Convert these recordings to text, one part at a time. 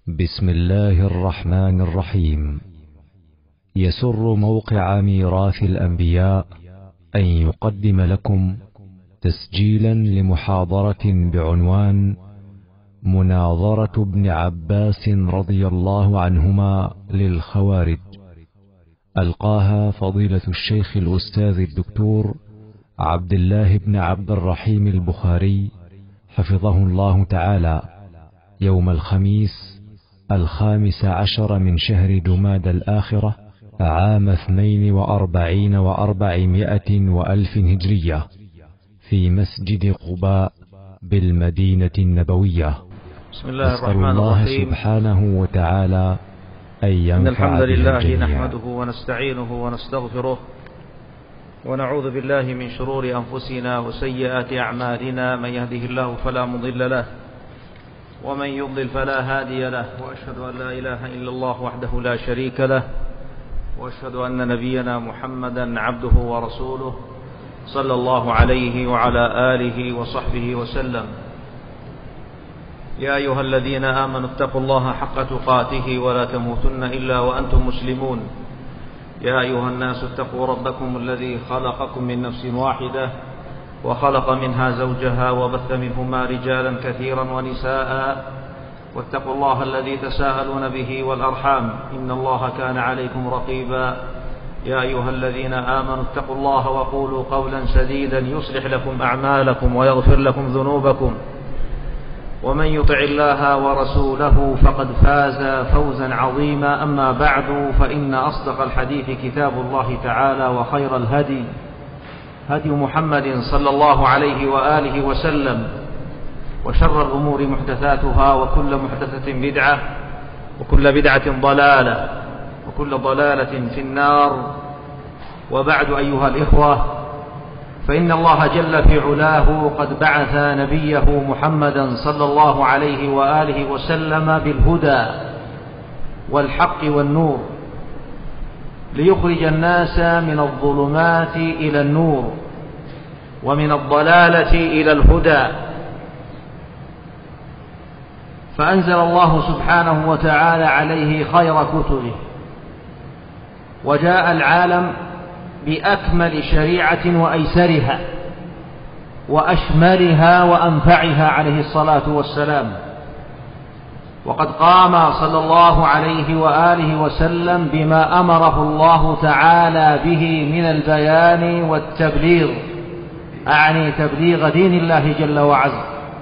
بسم الله الرحمن الرحيم. يسر موقع ميراث الأنبياء أن يقدم لكم تسجيلا لمحاضرة بعنوان مناظرة ابن عباس رضي الله عنهما للخوارج، ألقاها فضيلة الشيخ الأستاذ الدكتور عبد الله بن عبد الرحيم البخاري حفظه الله تعالى يوم الخميس 15 من شهر جمادى الآخرة عام 42 و400 وألف هجرية في مسجد قباء بالمدينة النبوية. بسم الله أسأل الرحمن الله الرحيم. سبحانه وتعالى أن ينفع إن الحمد لله الجميع. نحمده ونستعينه ونستغفره ونعوذ بالله من شرور أنفسنا وسيئات أعمالنا، من يهده الله فلا مضل له ومن يضلل فلا هادي له، وأشهد أن لا إله إلا الله وحده لا شريك له، وأشهد أن نبينا محمدا عبده ورسوله صلى الله عليه وعلى آله وصحبه وسلم. يا أيها الذين آمنوا اتقوا الله حق تقاته ولا تموتن إلا وأنتم مسلمون. يا أيها الناس اتقوا ربكم الذي خلقكم من نفس واحدة وخلق منها زوجها وبث منهما رجالا كثيرا ونساء، واتقوا الله الذي تساءلون به والأرحام إن الله كان عليكم رقيبا. يا أيها الذين آمنوا اتقوا الله وقولوا قولا سديدا يصلح لكم أعمالكم ويغفر لكم ذنوبكم، ومن يطع الله ورسوله فقد فاز فوزا عظيما. أما بعد، فإن أصدق الحديث كتاب الله تعالى، وخير الهدي هدي محمد صلى الله عليه وآله وسلم، وشر الأمور محدثاتها، وكل محدثة بدعة، وكل بدعة ضلالة، وكل ضلالة في النار. وبعد أيها الإخوة، فإن الله جل في علاه قد بعث نبيه محمدا صلى الله عليه وآله وسلم بالهدى والحق والنور ليخرج الناس من الظلمات إلى النور ومن الضلالة إلى الهدى. فأنزل الله سبحانه وتعالى عليه خير كتبه، وجاء العالم بأكمل شريعة وأيسرها وأشملها وأنفعها عليه الصلاة والسلام. وقد قام صلى الله عليه وآله وسلم بما أمره الله تعالى به من البيان والتبليغ، أعني تبليغ دين الله جل وعز.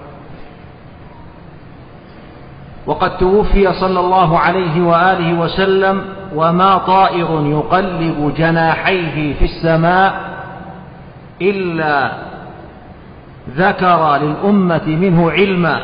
وقد توفي صلى الله عليه وآله وسلم وما طائر يقلب جناحيه في السماء إلا ذكر للأمة منه علما،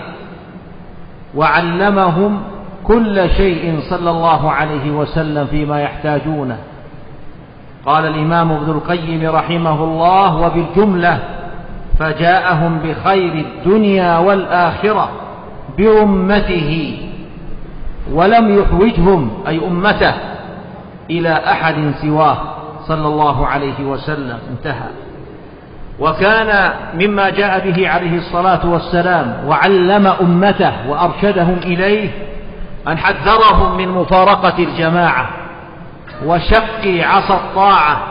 وعلمهم كل شيء صلى الله عليه وسلم فيما يحتاجونه. قال الإمام ابن القيم رحمه الله: وبالجملة فجاءهم بخير الدنيا والآخرة بأمته، ولم يحوجهم أي أمته إلى أحد سواه صلى الله عليه وسلم. انتهى. وكان مما جاء به عليه الصلاة والسلام وعلم أمته وأرشدهم إليه أن حذرهم من مفارقة الجماعة وشق عصا الطاعة،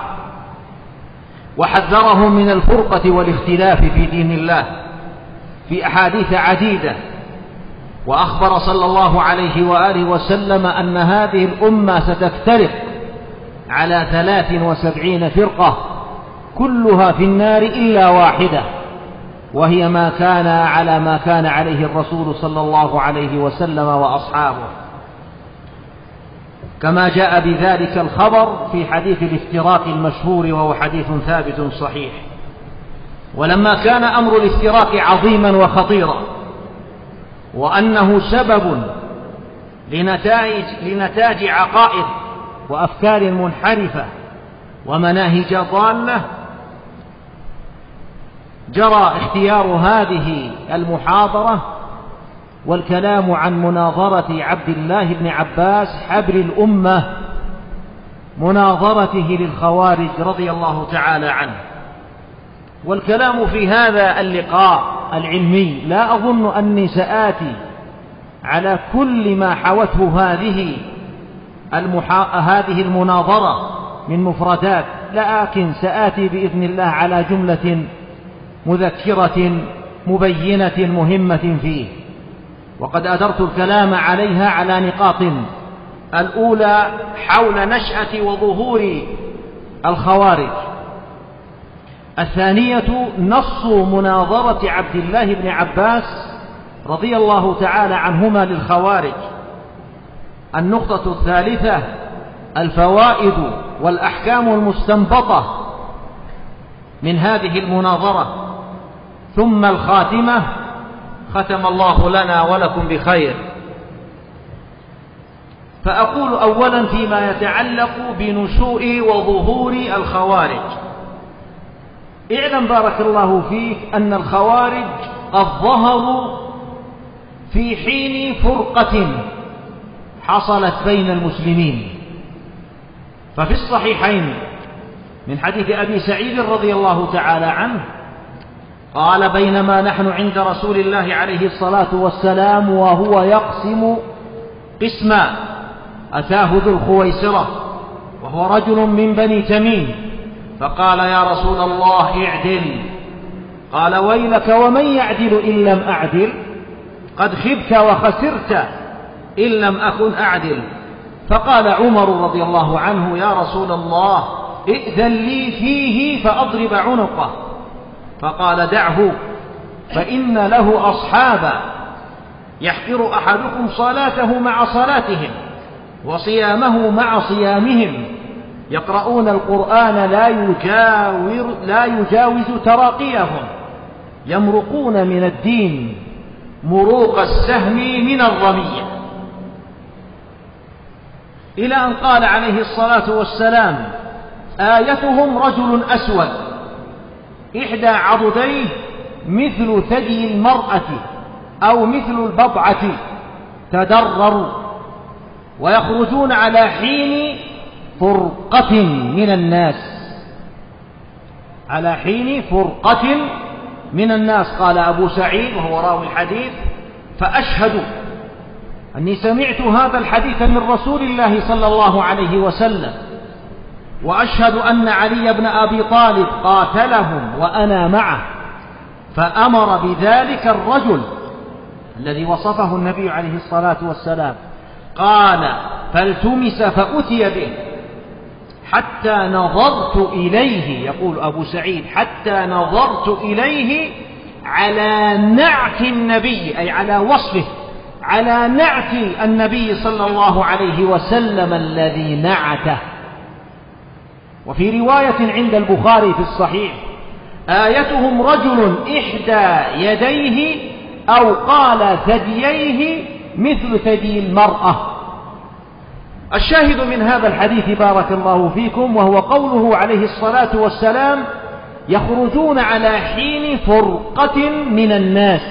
وحذرهم من الفرقة والاختلاف في دين الله في أحاديث عديدة. وأخبر صلى الله عليه وآله وسلم أن هذه الأمة ستفترق على 73 فرقة كلها في النار إلا واحدة، وهي ما كان على ما كان عليه الرسول صلى الله عليه وسلم وأصحابه، كما جاء بذلك الخبر في حديث الافتراق المشهور، وهو حديث ثابت صحيح. ولما كان أمر الافتراق عظيما وخطيرا، وأنه سبب لنتاج عقائد وأفكار منحرفة ومناهج ضالة، جرى اختيار هذه المحاضرة والكلام عن مناظرة عبد الله بن عباس حبر الأمة، مناظرته للخوارج رضي الله تعالى عنه. والكلام في هذا اللقاء العلمي لا أظن أني سآتي على كل ما حوته هذه المناظرة من مفردات، لكن سآتي بإذن الله على جملة مذكرة مبينة مهمة فيه، وقد أدرت الكلام عليها على نقاط: الأولى حول نشأة وظهور الخوارج، الثانية نص مناظرة عبد الله بن عباس رضي الله تعالى عنهما للخوارج، النقطة الثالثة الفوائد والأحكام المستنبطة من هذه المناظرة، ثم الخاتمة: ختم الله لنا ولكم بخير. فأقول أولا فيما يتعلق بنشوء وظهور الخوارج: اعلم بارك الله فيك أن الخوارج قد ظهروا في حين فرقة حصلت بين المسلمين، ففي الصحيحين من حديث أبي سعيد رضي الله تعالى عنه قال: بينما نحن عند رسول الله عليه الصلاة والسلام وهو يقسم قسما، أتاه ذو الخويصرة وهو رجل من بني تميم، فقال: يا رسول الله اعدل. قال: ويلك ومن يعدل إن لم أعدل؟ قد خبت وخسرت إن لم أكن أعدل. فقال عمر رضي الله عنه: يا رسول الله ائذن لي فيه فأضرب عنقه. فقال: دعه فإن له أصحابا يحقر أحدكم صلاته مع صلاتهم وصيامه مع صيامهم، يقرؤون القرآن لا يجاوز تراقيهم، يمرقون من الدين مروق السهم من الرمية، إلى أن قال عليه الصلاة والسلام: آيتهم رجل أسود إحدى عضديه مثل ثدي المرأة أو مثل البضعة تدرر، ويخرجون على حين فرقة من الناس، على حين فرقة من الناس. قال أبو سعيد وهو راوي الحديث: فأشهد أني سمعت هذا الحديث من رسول الله صلى الله عليه وسلم، وأشهد أن علي بن أبي طالب قاتلهم وأنا معه، فأمر بذلك الرجل الذي وصفه النبي عليه الصلاة والسلام. قال: فالتمس فأتي به حتى نظرت إليه، يقول أبو سعيد: حتى نظرت إليه على نعت النبي، أي على وصفه، على نعت النبي صلى الله عليه وسلم الذي نعته. وفي رواية عند البخاري في الصحيح: آيتهم رجل إحدى يديه أو قال ثدييه مثل ثدي المرأة. الشاهد من هذا الحديث بارك الله فيكم وهو قوله عليه الصلاة والسلام: يخرجون على حين فرقة من الناس.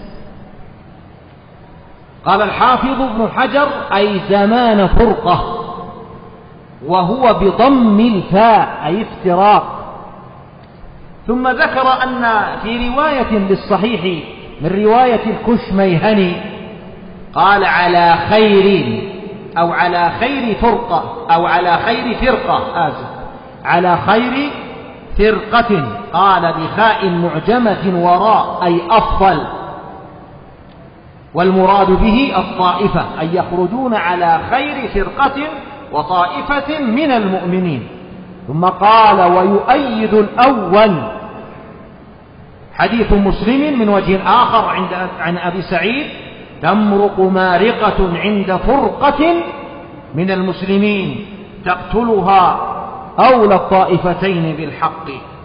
قال الحافظ ابن حجر: أي زمان فرقة، وهو بضم الفاء أي افتراق. ثم ذكر أن في رواية للصحيح من رواية الكشميهني قال: على خير، أو على خير فرقة، أو على خير فرقة، على خير فرقة، قال بخاء معجمة وراء، أي أفضل، والمراد به الطائفة، أي يخرجون على خير فرقة وطائفة من المؤمنين. ثم قال: ويؤيد الأول حديث مسلم من وجه آخر عن أبي سعيد: تمرق مارقة عند فرقة من المسلمين تقتلها أولى الطائفتين بالحق.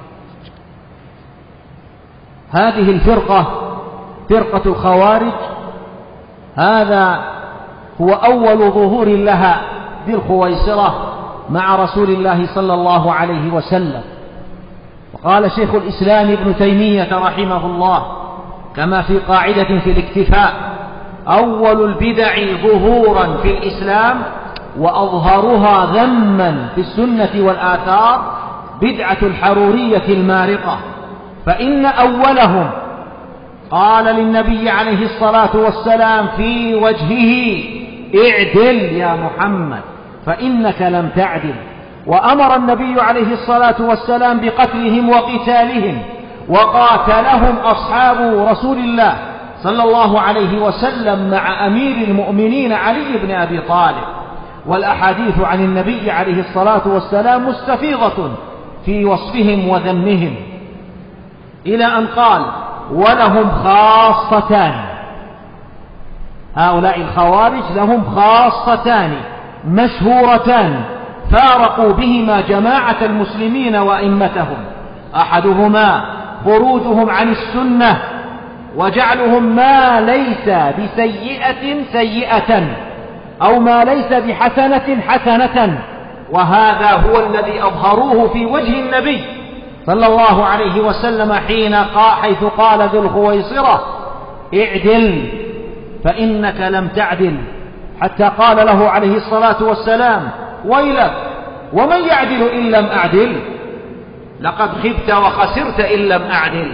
هذه الفرقة فرقة الخوارج، هذا هو أول ظهور لها بالخويصرة مع رسول الله صلى الله عليه وسلم. وقال شيخ الإسلام ابن تيمية رحمه الله كما في قاعدة في الاكتفاء: أول البدع ظهورا في الإسلام وأظهرها ذما في السنة والآثار بدعة الحرورية المارقة، فإن أولهم قال للنبي عليه الصلاة والسلام في وجهه: اعدل يا محمد فإنك لم تعدل. وأمر النبي عليه الصلاة والسلام بقتلهم وقتالهم، وقاتلهم أصحاب رسول الله صلى الله عليه وسلم مع أمير المؤمنين علي بن أبي طالب. والأحاديث عن النبي عليه الصلاة والسلام مستفيضة في وصفهم وذمهم، إلى أن قال: ولهم خاصتان. هؤلاء الخوارج لهم خاصتان مشهورتان فارقوا بهما جماعة المسلمين وأئمتهم. أحدهما خروجهم عن السنة وجعلهم ما ليس بسيئة سيئة، أو ما ليس بحسنة حسنة، وهذا هو الذي أظهروه في وجه النبي صلى الله عليه وسلم حيث قال ذو الخويصرة: اعدل فإنك لم تعدل، حتى قال له عليه الصلاة والسلام: ويلك ومن يعدل إن لم أعدل؟ لقد خبت وخسرت إن لم أعدل.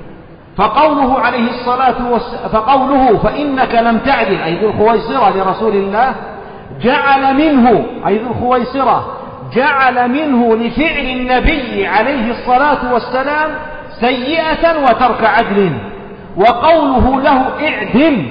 فقوله فإنك لم تعدل أي ذو الخويصرة لرسول الله جعل منه أي ذو الخويصرة جعل منه لفعل النبي عليه الصلاة والسلام سيئة وترك عدل. وقوله له اعدل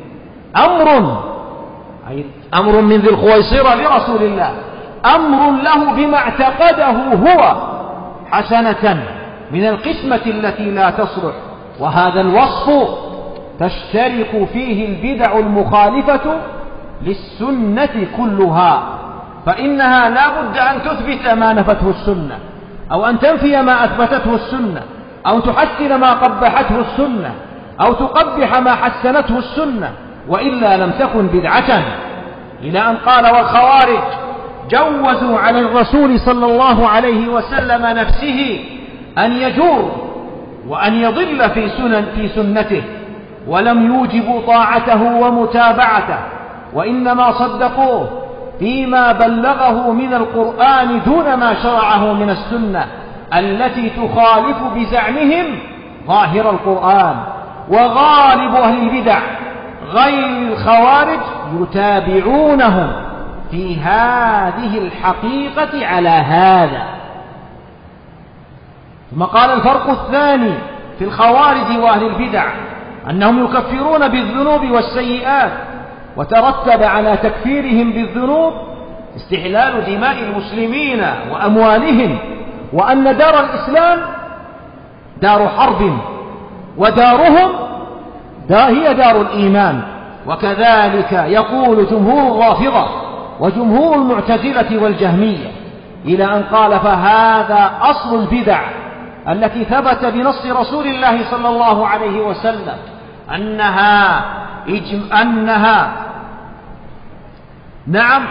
أمر من ذي الخويصرة لرسول الله، أمر له بما اعتقده هو حسنة من القسمة التي لا تصلح. وهذا الوصف تشترك فيه البدع المخالفة للسنة كلها، فإنها لا بد أن تثبت ما نفته السنة، أو أن تنفي ما أثبتته السنة، أو تحسن ما قبحته السنة، أو تقبح ما حسنته السنة، وإلا لم تكن بدعة. إلى أن قال: والخوارج جوزوا على الرسول صلى الله عليه وسلم نفسه أن يجور وأن يضل في سنته، ولم يوجبوا طاعته ومتابعته، وإنما صدقوه فيما بلغه من القرآن دون ما شرعه من السنة التي تخالف بزعمهم ظاهر القرآن. وغالب أهل البدع غير الخوارج يتابعونهم في هذه الحقيقة على هذا. ثم قال: الفرق الثاني في الخوارج وأهل البدع أنهم يكفرون بالذنوب والسيئات، وترتب على تكفيرهم بالذنوب استحلال دماء المسلمين وأموالهم، وأن دار الإسلام دار حرب، ودارهم هي دار الإيمان. وكذلك يقول جمهور الرافضة وجمهور المعتزلة والجهمية، إلى أن قال: فهذا أصل البدع التي ثبت بنص رسول الله صلى الله عليه وسلم أنها نعم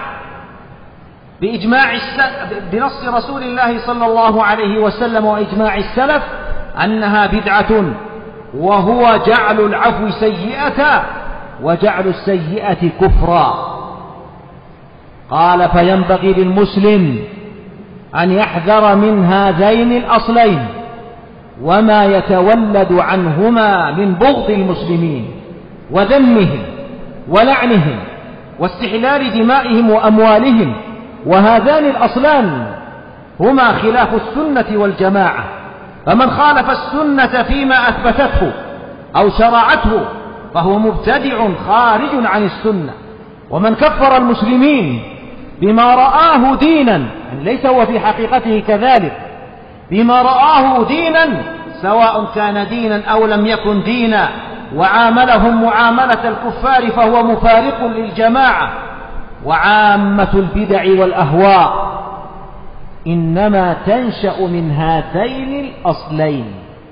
بنص رسول الله صلى الله عليه وسلم وإجماع السلف أنها بدعة، وهو جعل العفو سيئة وجعل السيئة كفرا. قال: فينبغي للمسلم أن يحذر من هذين الأصلين وما يتولد عنهما من بغض المسلمين وذمهم ولعنهم واستحلال دمائهم وأموالهم. وهذان الأصلان هما خلاف السنة والجماعة، فمن خالف السنة فيما أثبتته أو شرعته فهو مبتدع خارج عن السنة. ومن كفر المسلمين بما رآه دينا، ليس هو في حقيقته كذلك، بما رآه دينا سواء كان دينا أو لم يكن دينا، وعاملهم معاملة الكفار، فهو مفارق للجماعة. وعامة البدع والأهواء إنما تنشأ من هذين الأصلين.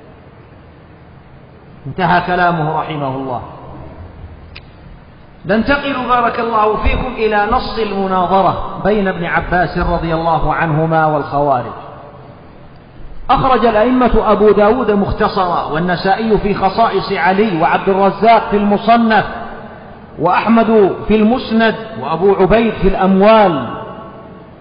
انتهى كلامه رحمه الله. ننتقل بارك الله فيكم إلى نص المناظرة بين ابن عباس رضي الله عنهما والخوارج. أخرج الأئمة أبو داود مختصرا، والنسائي في خصائص علي، وعبد الرزاق في المصنف، وأحمد في المسند، وأبو عبيد في الأموال،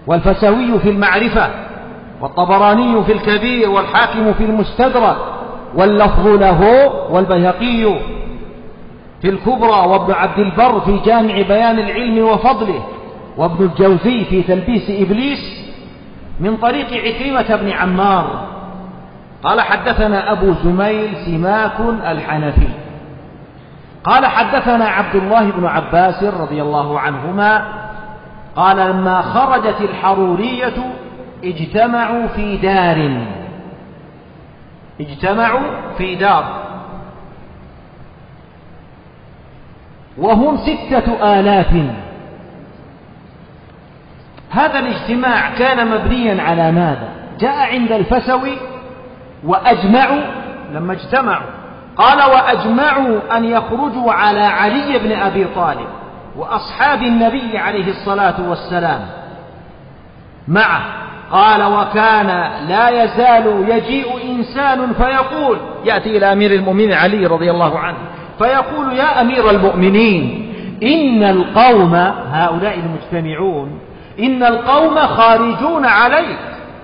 والفسوي في المعرفة، والطبراني في الكبير، والحاكم في المستدرك، واللفظ له، والبيهقي في الكبرى، وابن عبد البر في جامع بيان العلم وفضله، وابن الجوزي في تلبيس إبليس من طريق عكرمة بن عمار قال حدثنا أبو زميل سماك الحنفي قال حدثنا عبد الله بن عباس رضي الله عنهما قال لما خرجت الحرورية اجتمعوا في دار وهم 6,000. هذا الاجتماع كان مبنيا على ماذا؟ جاء عند الفسوي وأجمعوا لما اجتمعوا قال وأجمعوا أن يخرجوا على علي بن أبي طالب وأصحاب النبي عليه الصلاة والسلام معه. قال وكان لا يزال يجيء إنسان فيقول، يأتي إلى أمير المؤمنين علي رضي الله عنه فيقول يا أمير المؤمنين إن القوم هؤلاء المجتمعون إن القوم خارجون عليك.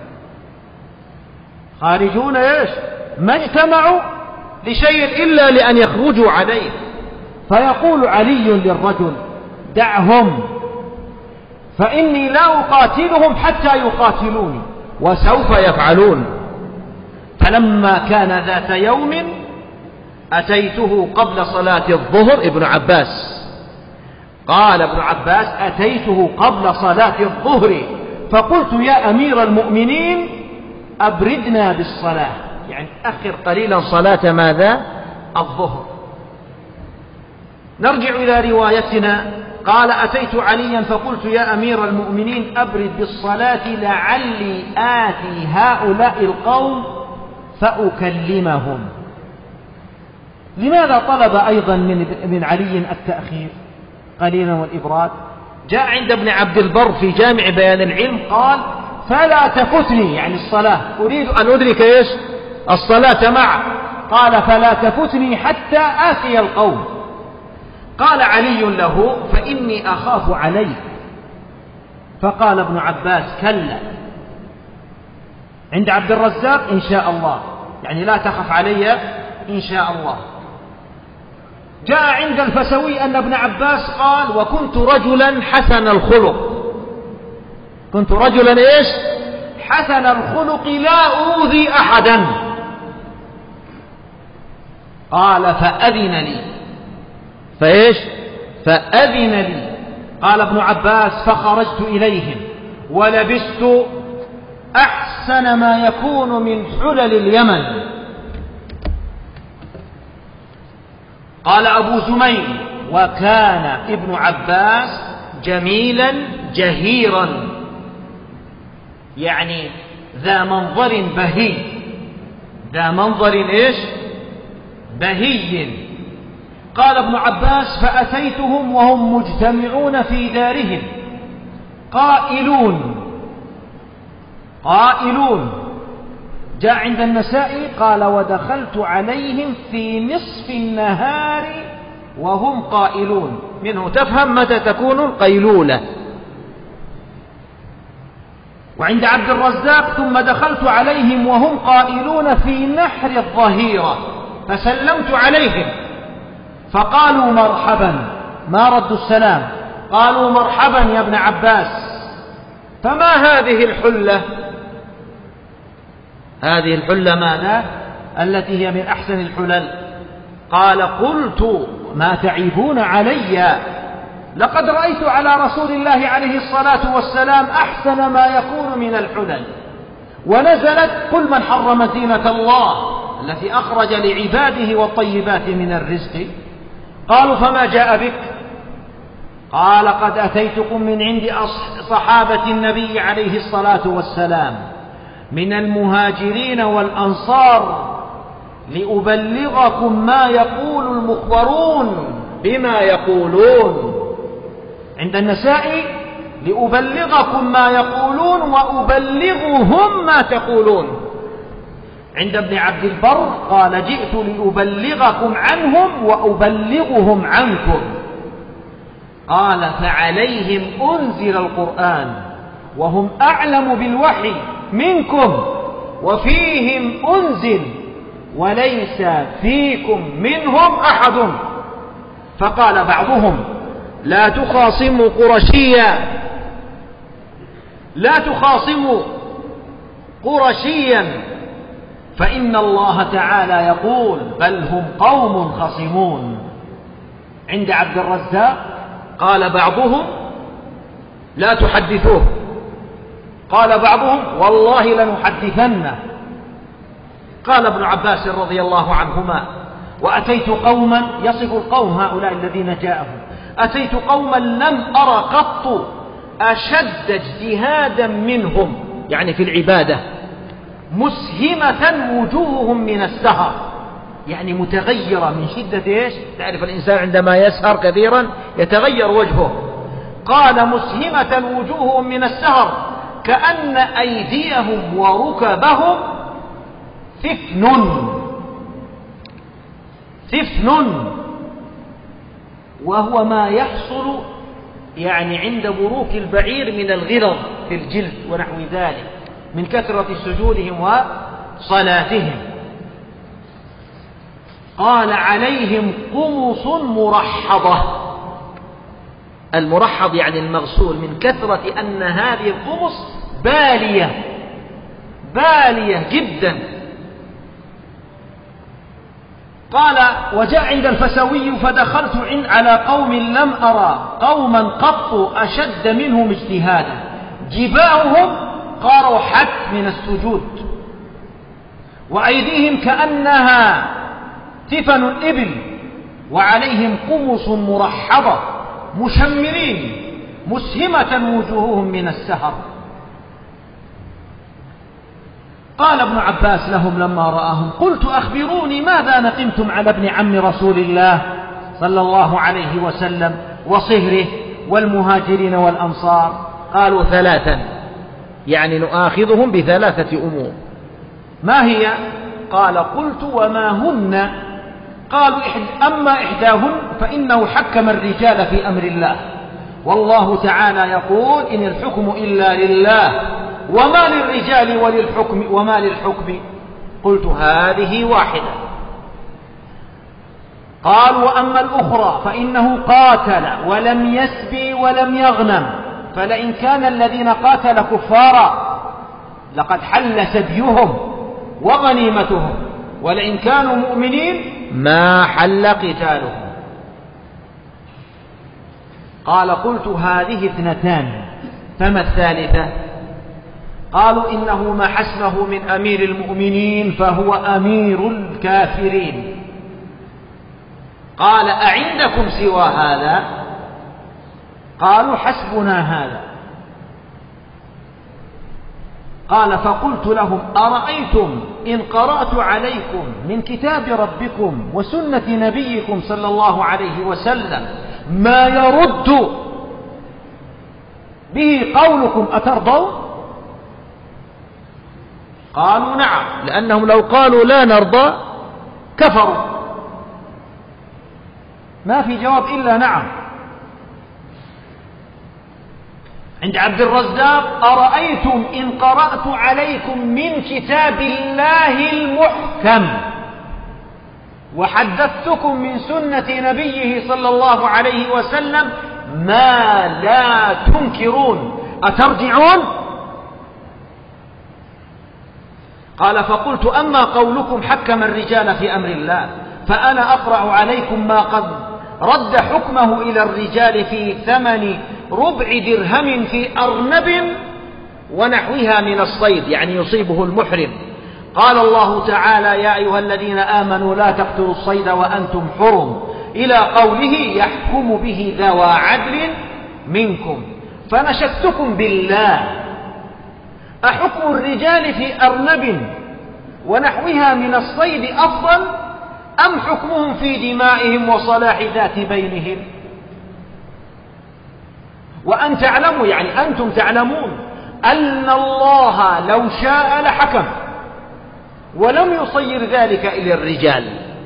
خارجون إيش؟ ما اجتمعوا لشيء إلا لأن يخرجوا عليك. فيقول علي للرجل دعهم فإني لا أقاتلهم حتى يقاتلوني وسوف يفعلون. فلما كان ذات يوم أتيته قبل صلاة الظهر. ابن عباس قال ابن عباس أتيته قبل صلاة الظهر فقلت يا أمير المؤمنين أبردنا بالصلاة، يعني أخر قليلا صلاة ماذا؟ الظهر. نرجع إلى روايتنا. قال أتيت عليا فقلت يا أمير المؤمنين أبرد بالصلاة لعلي آتي هؤلاء القوم فأكلمهم. لماذا طلب أيضا من علي التأخير قليلا والإبراد؟ جاء عند ابن عبد البر في جامع بيان العلم قال فلا تفتني، يعني الصلاة أريد أن أدرك إيش؟ الصلاة معه. قال فلا تفتني حتى آتي القوم. قال علي له فإني أخاف عليك. فقال ابن عباس كلا. عند عبد الرزاق إن شاء الله، يعني لا تخف علي إن شاء الله. جاء عند الفسوي أن ابن عباس قال وكنت رجلا حسن الخلق. كنت رجلا إيش؟ حسن الخلق لا أوذي أحدا. قال فأذن لي. فإيش؟ فأذن لي. قال ابن عباس فخرجت إليهم ولبست أحسن ما يكون من حلل اليمن. قال أبو زميل وكان ابن عباس جميلا جهيرا، يعني ذا منظر بهي. ذا منظر إيش؟ بهي. قال ابن عباس فأتيتهم وهم مجتمعون في دارهم قائلون. جاء عند النسائي قال ودخلت عليهم في نصف النهار وهم قائلون. منه تفهم متى تكون القيلولة. وعند عبد الرزاق ثم دخلت عليهم وهم قائلون في نحر الظهيرة فسلمت عليهم فقالوا مرحبا، ما ردوا السلام، قالوا مرحبا يا ابن عباس. فما هذه الحلة؟ هذه الحلة ماذا؟ التي هي من أحسن الحلل. قال قلت ما تعيبون علي؟ لقد رأيت على رسول الله عليه الصلاة والسلام أحسن ما يكون من الحلل. ونزلت قل من حرم زينة الله التي أخرج لعباده والطيبات من الرزق. قالوا فما جاء بك؟ قال قد أتيتكم من عند صحابة النبي عليه الصلاة والسلام من المهاجرين والأنصار لأبلغكم ما يقول المخبرون بما يقولون. عند النسائي لأبلغكم ما يقولون وأبلغهم ما تقولون. عند ابن عبد البر قال جئت لأبلغكم عنهم وأبلغهم عنكم. قال فعليهم أنزل القرآن وهم أعلم بالوحي منكم وفيهم أنزل وليس فيكم منهم أحد. فقال بعضهم لا تخاصموا قرشيا، لا تخاصموا قرشيا، فإن الله تعالى يقول بل هم قوم خصمون. عند عبد الرزاق قال بعضهم لا تحدثوه، قال بعضهم والله لنحدثنه. قال ابن عباس رضي الله عنهما وأتيت قوما، يصف القوم هؤلاء الذين جاءهم، أتيت قوما لم أر قط أشد اجتهادا منهم، يعني في العبادة، مسهمة وجوههم من السهر، يعني متغيرة من شدة إيش؟ تعرف الإنسان عندما يسهر كثيرا يتغير وجهه. قال مسهمة وجوههم من السهر كأن أيديهم وركبهم ثفن، وهو ما يحصل يعني عند بروك البعير من الغرض في الجلد ونحو ذلك من كثرة سجودهم وصلاتهم. قال عليهم قمص مرحضة، المرحض يعني المغسول، من كثرة أن هذه القمص بالية جدا. قال وجاء عند الفسوي فدخلت على قوم لم أرى قوما قط أشد منهم اجتهادا، جباههم قرحت من السجود، وأيديهم كأنها تفن الإبل، وعليهم قمص مرحضة مشمرين مسهمة وجوههم من السهر. قال ابن عباس لهم لما رآهم قلت أخبروني ماذا نقمتم على ابن عم رسول الله صلى الله عليه وسلم وصهره والمهاجرين والأنصار؟ قالوا ثلاثا، يعني نؤاخذهم بثلاثة أمور. ما هي؟ قال قلت وما هن؟ قالوا أما إحداهن فإنه حكم الرجال في أمر الله، والله تعالى يقول إن الحكم إلا لله وما للرجال وما للحكم. قلت هذه واحدة. قال وأما الأخرى فإنه قاتل ولم يسبي ولم يغنم، فلئن كان الذين قاتل كفارا لقد حل سبيهم وغنيمتهم، ولئن كانوا مؤمنين ما حل قتالهم. قال قلت هذه اثنتان، فما الثالثة؟ قالوا إنه ما حسنه من أمير المؤمنين فهو أمير الكافرين. قال أعندكم سوى هذا؟ قالوا حسبنا هذا. قال فقلت لهم أرأيتم إن قرأت عليكم من كتاب ربكم وسنة نبيكم صلى الله عليه وسلم ما يرد به قولكم أترضون؟ قالوا نعم، لأنهم لو قالوا لا نرضى كفروا، ما في جواب إلا نعم. عند عبد الرزاق أرأيتم إن قرأت عليكم من كتاب الله المحكم وحدثتكم من سنة نبيه صلى الله عليه وسلم ما لا تنكرون أترجعون؟ قال فقلت أما قولكم حكم الرجال في أمر الله فأنا أقرأ عليكم ما قد رد حكمه إلى الرجال في ثمن ربع درهم في أرنب ونحوها من الصيد، يعني يصيبه المحرم. قال الله تعالى يا أيها الذين آمنوا لا تقتلوا الصيد وأنتم حرم، إلى قوله يحكم به ذوى عدل منكم. فنشدتكم بالله أحكم الرجال في أرنب ونحوها من الصيد أفضل أم حكمهم في دمائهم وصلاح ذات بينهم؟ وأن تعلموا، يعني أنتم تعلمون أن الله لو شاء لحكم ولم يصير ذلك إلى الرجال.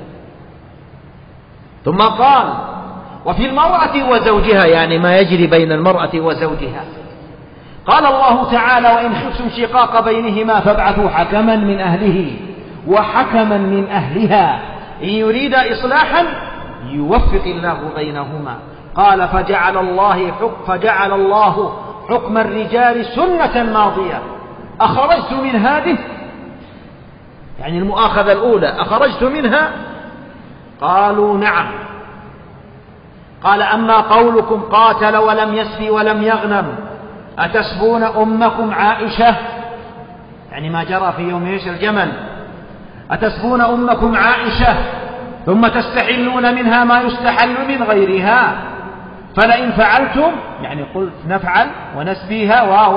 ثم قال وفي المرأة وزوجها، يعني ما يجري بين المرأة وزوجها. قال الله تعالى وإن خفتم شقاق بينهما فابعثوا حكما من أهله وحكما من أهلها إن يريد إصلاحا يوفق الله بينهما. قال فجعل الله حكم الرجال سنة ماضية. أخرجت من هذه، يعني المؤاخذة الأولى، أخرجت منها؟ قالوا نعم. قال أما قولكم قاتل ولم يسبي ولم يغنم أتسبون أمكم عائشة، يعني ما جرى في يوم الجمل، أتسبون أمكم عائشة ثم تستحلون منها ما يستحل من غيرها، فلئن فعلتم، يعني قلت نفعل ونسبيها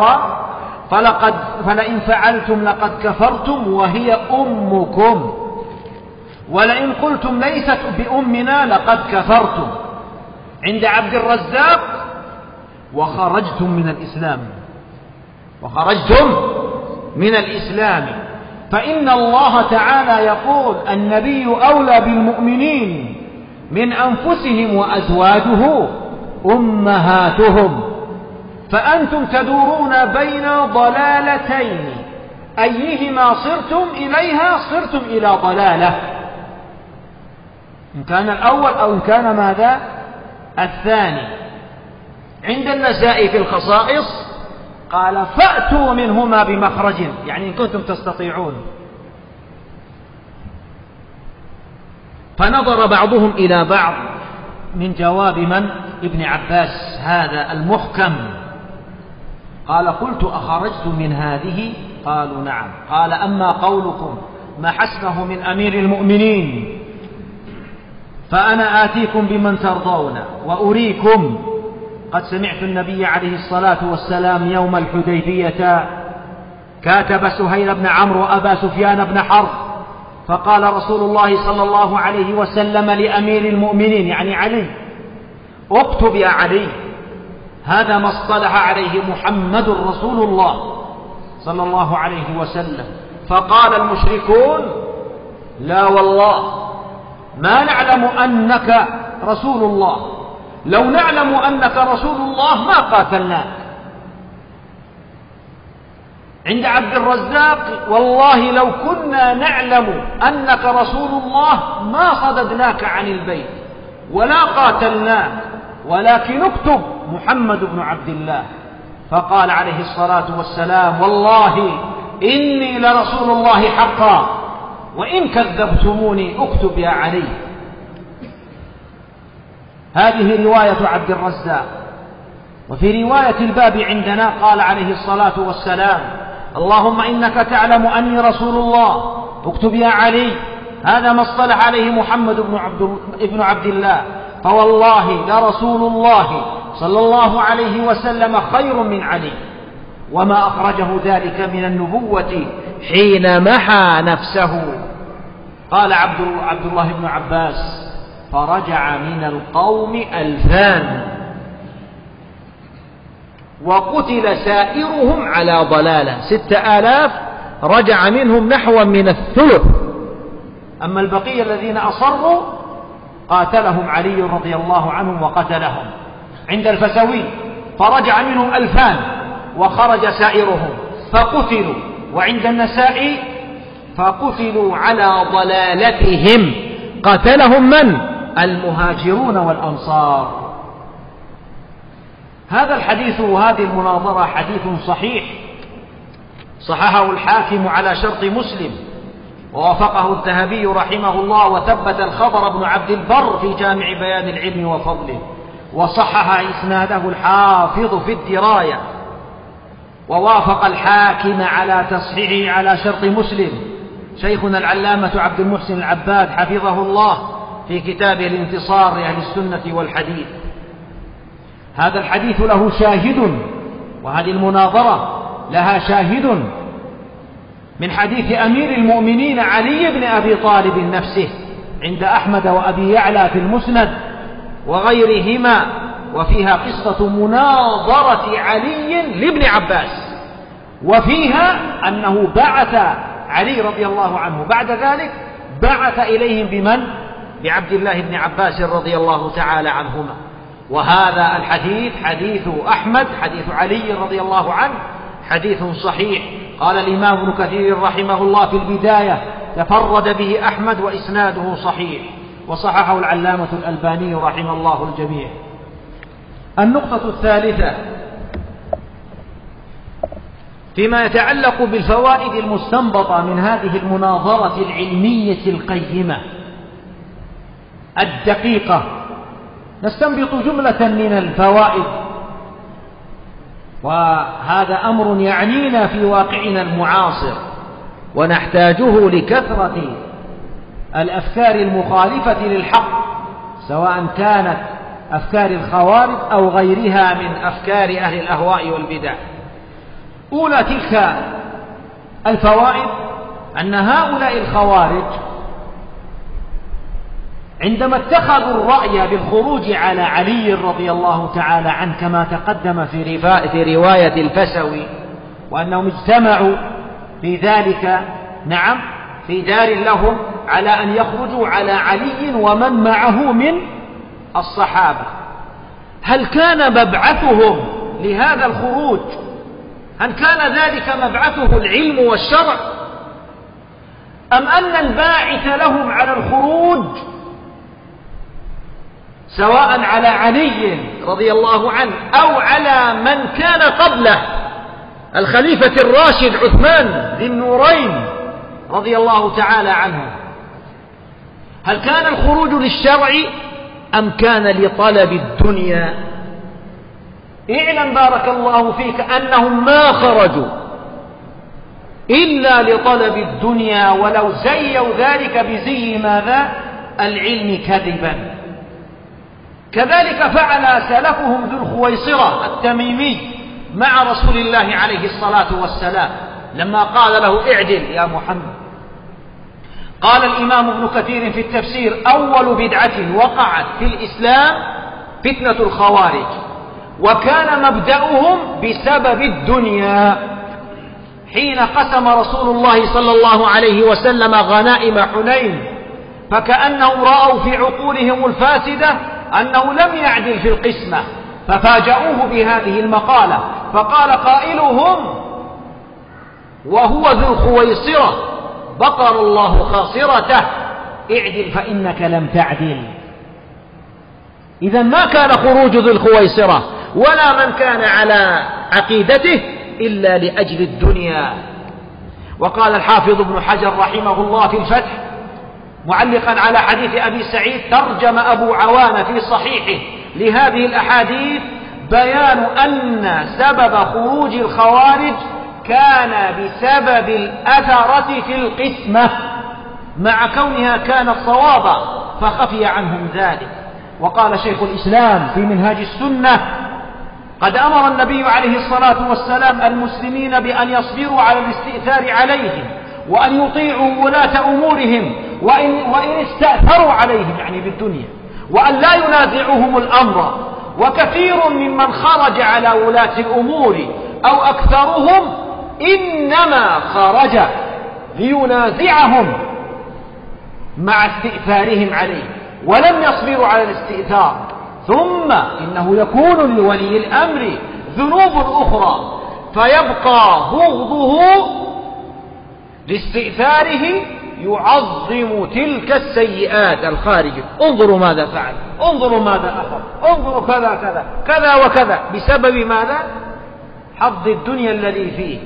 فلئن فعلتم لقد كفرتم وهي أمكم، ولئن قلتم ليست بأمنا لقد كفرتم. عند عبد الرزاق وخرجتم من الإسلام. فإن الله تعالى يقول النبي أولى بالمؤمنين من أنفسهم وأزواجه أمهاتهم، فأنتم تدورون بين ضلالتين، أيهما صرتم إليها صرتم إلى ضلالة، إن كان الأول أو إن كان ماذا الثاني. عند النسائي في الخصائص قال فأتوا منهما بمخرج، يعني إن كنتم تستطيعون. فنظر بعضهم إلى بعض من جواب من؟ ابن عباس هذا المحكم. قال قلت أخرجت من هذه؟ قالوا نعم. قال أما قولكم ما حسنه من أمير المؤمنين فأنا آتيكم بمن ترضون وأريكم. قد سمعت النبي عليه الصلاة والسلام يوم الحديبية كاتب سهيل بن عمرو وأبا سفيان بن حرب، فقال رسول الله صلى الله عليه وسلم لأمير المؤمنين يعني علي اكتب يا علي، هذا ما اصطلح عليه محمد رسول الله صلى الله عليه وسلم. فقال المشركون لا والله ما نعلم أنك رسول الله، لو نعلم أنك رسول الله ما قاتلناك. عند عبد الرزاق والله لو كنا نعلم أنك رسول الله ما صددناك عن البيت ولا قاتلناك، ولكن اكتب محمد بن عبد الله. فقال عليه الصلاة والسلام والله إني لرسول الله حقا وإن كذبتموني اكتب يا علي. هذه رواية عبد الرزاق. وفي رواية الباب عندنا قال عليه الصلاة والسلام اللهم إنك تعلم أني رسول الله اكتب يا علي، هذا ما اصطلح عليه محمد بن عبد الله، فوالله لرسول الله صلى الله عليه وسلم خير من علي، وما أخرجه ذلك من النبوة حين محى نفسه. قال عبد الله بن عباس فرجع من القوم 2000 وقتل سائرهم على ضلالة، 6000 رجع منهم نحو من الثلث، أما البقية الذين أصروا قاتلهم علي رضي الله عنه وقتلهم. عند الفسوي فرجع منهم 2000 وخرج سائرهم فقتلوا. وعند النسائي فقتلوا على ضلالتهم، قتلهم من؟ المهاجرون والأنصار. هذا الحديث وهذه المناظرة حديث صحيح، صححه الحاكم على شرط مسلم ووافقه الذهبي رحمه الله، وثبت الخضر بن عبد البر في جامع بيان العلم وفضله، وصحح إسناده الحافظ في الدراية، ووافق الحاكم على تصحيحه على شرط مسلم شيخنا العلامة عبد المحسن العباد حفظه الله في كتابه الانتصار لأهل السنة والحديث. هذا الحديث له شاهد، وهذه المناظرة لها شاهد من حديث أمير المؤمنين علي بن أبي طالب نفسه عند أحمد وأبي يعلى في المسند وغيرهما، وفيها قصة مناظرة علي لابن عباس، وفيها أنه بعث علي رضي الله عنه بعد ذلك بعث إليهم بمن؟ بعبد الله بن عباس رضي الله تعالى عنهما. وهذا الحديث حديث أحمد، حديث علي رضي الله عنه، حديث صحيح. قال الإمام ابن كثير رحمه الله في البداية تفرد به أحمد وإسناده صحيح، وصححه العلامة الألباني رحمه الله الجميع. النقطة الثالثة فيما يتعلق بالفوائد المستنبطة من هذه المناظرة العلمية القيمة الدقيقة، نستنبط جملة من الفوائد، وهذا أمر يعنينا في واقعنا المعاصر ونحتاجه لكثرة الأفكار المخالفة للحق، سواء كانت أفكار الخوارج أو غيرها من أفكار أهل الأهواء والبدع. أولى تلك الفوائد أن هؤلاء الخوارج عندما اتخذوا الرأي بالخروج على علي رضي الله تعالى عنه كما تقدم في رواية الفسوي، وأنهم اجتمعوا في ذلك في دار لهم على أن يخرجوا على علي ومن معه من الصحابة، هل كان مبعثهم لهذا الخروج، هل كان ذلك مبعثه العلم والشرع، أم أن الباعث لهم على الخروج سواء على علي رضي الله عنه أو على من كان قبله الخليفة الراشد عثمان ذي النورين رضي الله تعالى عنه، هل كان الخروج للشرع أم كان لطلب الدنيا؟ اعلم بارك الله فيك أنهم ما خرجوا إلا لطلب الدنيا، ولو زيوا ذلك بزي ماذا؟ العلم كذبا. كذلك فعل سلفهم ذو الخويصرة التميمي مع رسول الله عليه الصلاة والسلام لما قال له اعدل يا محمد. قال الإمام ابن كثير في التفسير: أول بدعة وقعت في الإسلام فتنة الخوارج، وكان مبدأهم بسبب الدنيا، حين قسم رسول الله صلى الله عليه وسلم غنائم حنين، فكأنهم رأوا في عقولهم الفاسدة أنه لم يعدل في القسمة، ففاجأوه بهذه المقالة، فقال قائلهم وهو ذو الخويصرة: بقر الله خاصرته، اعدل فإنك لم تعدل. إذا ما كان خروج ذو الخويصرة ولا من كان على عقيدته إلا لأجل الدنيا. وقال الحافظ ابن حجر رحمه الله في الفتح معلقا على حديث أبي سعيد: ترجم أبو عوان في صحيحه لهذه الأحاديث بيان أن سبب خروج الخوارج كان بسبب الأثرة في القسمة، مع كونها كانت صوابا فخفي عنهم ذلك. وقال شيخ الإسلام في منهاج السنة: قد أمر النبي عليه الصلاة والسلام المسلمين بأن يصبروا على الاستئثار عليهم، وأن يطيعوا ولاة أمورهم وإن استأثروا عليهم يعني بالدنيا، وأن لا ينازعهم الأمر. وكثير ممن خرج على ولاة الأمور أو أكثرهم إنما خرج لينازعهم مع استئثارهم عليه، ولم يصبروا على الاستئثار. ثم إنه يكون لولي الأمر ذنوب أخرى، فيبقى بغضه لاستئثاره يعظم تلك السيئات الخارجة. انظروا ماذا فعل، انظروا ماذا أخذ، انظروا كذا كذا كذا وكذا، بسبب ماذا؟ حظ الدنيا الذي فيه.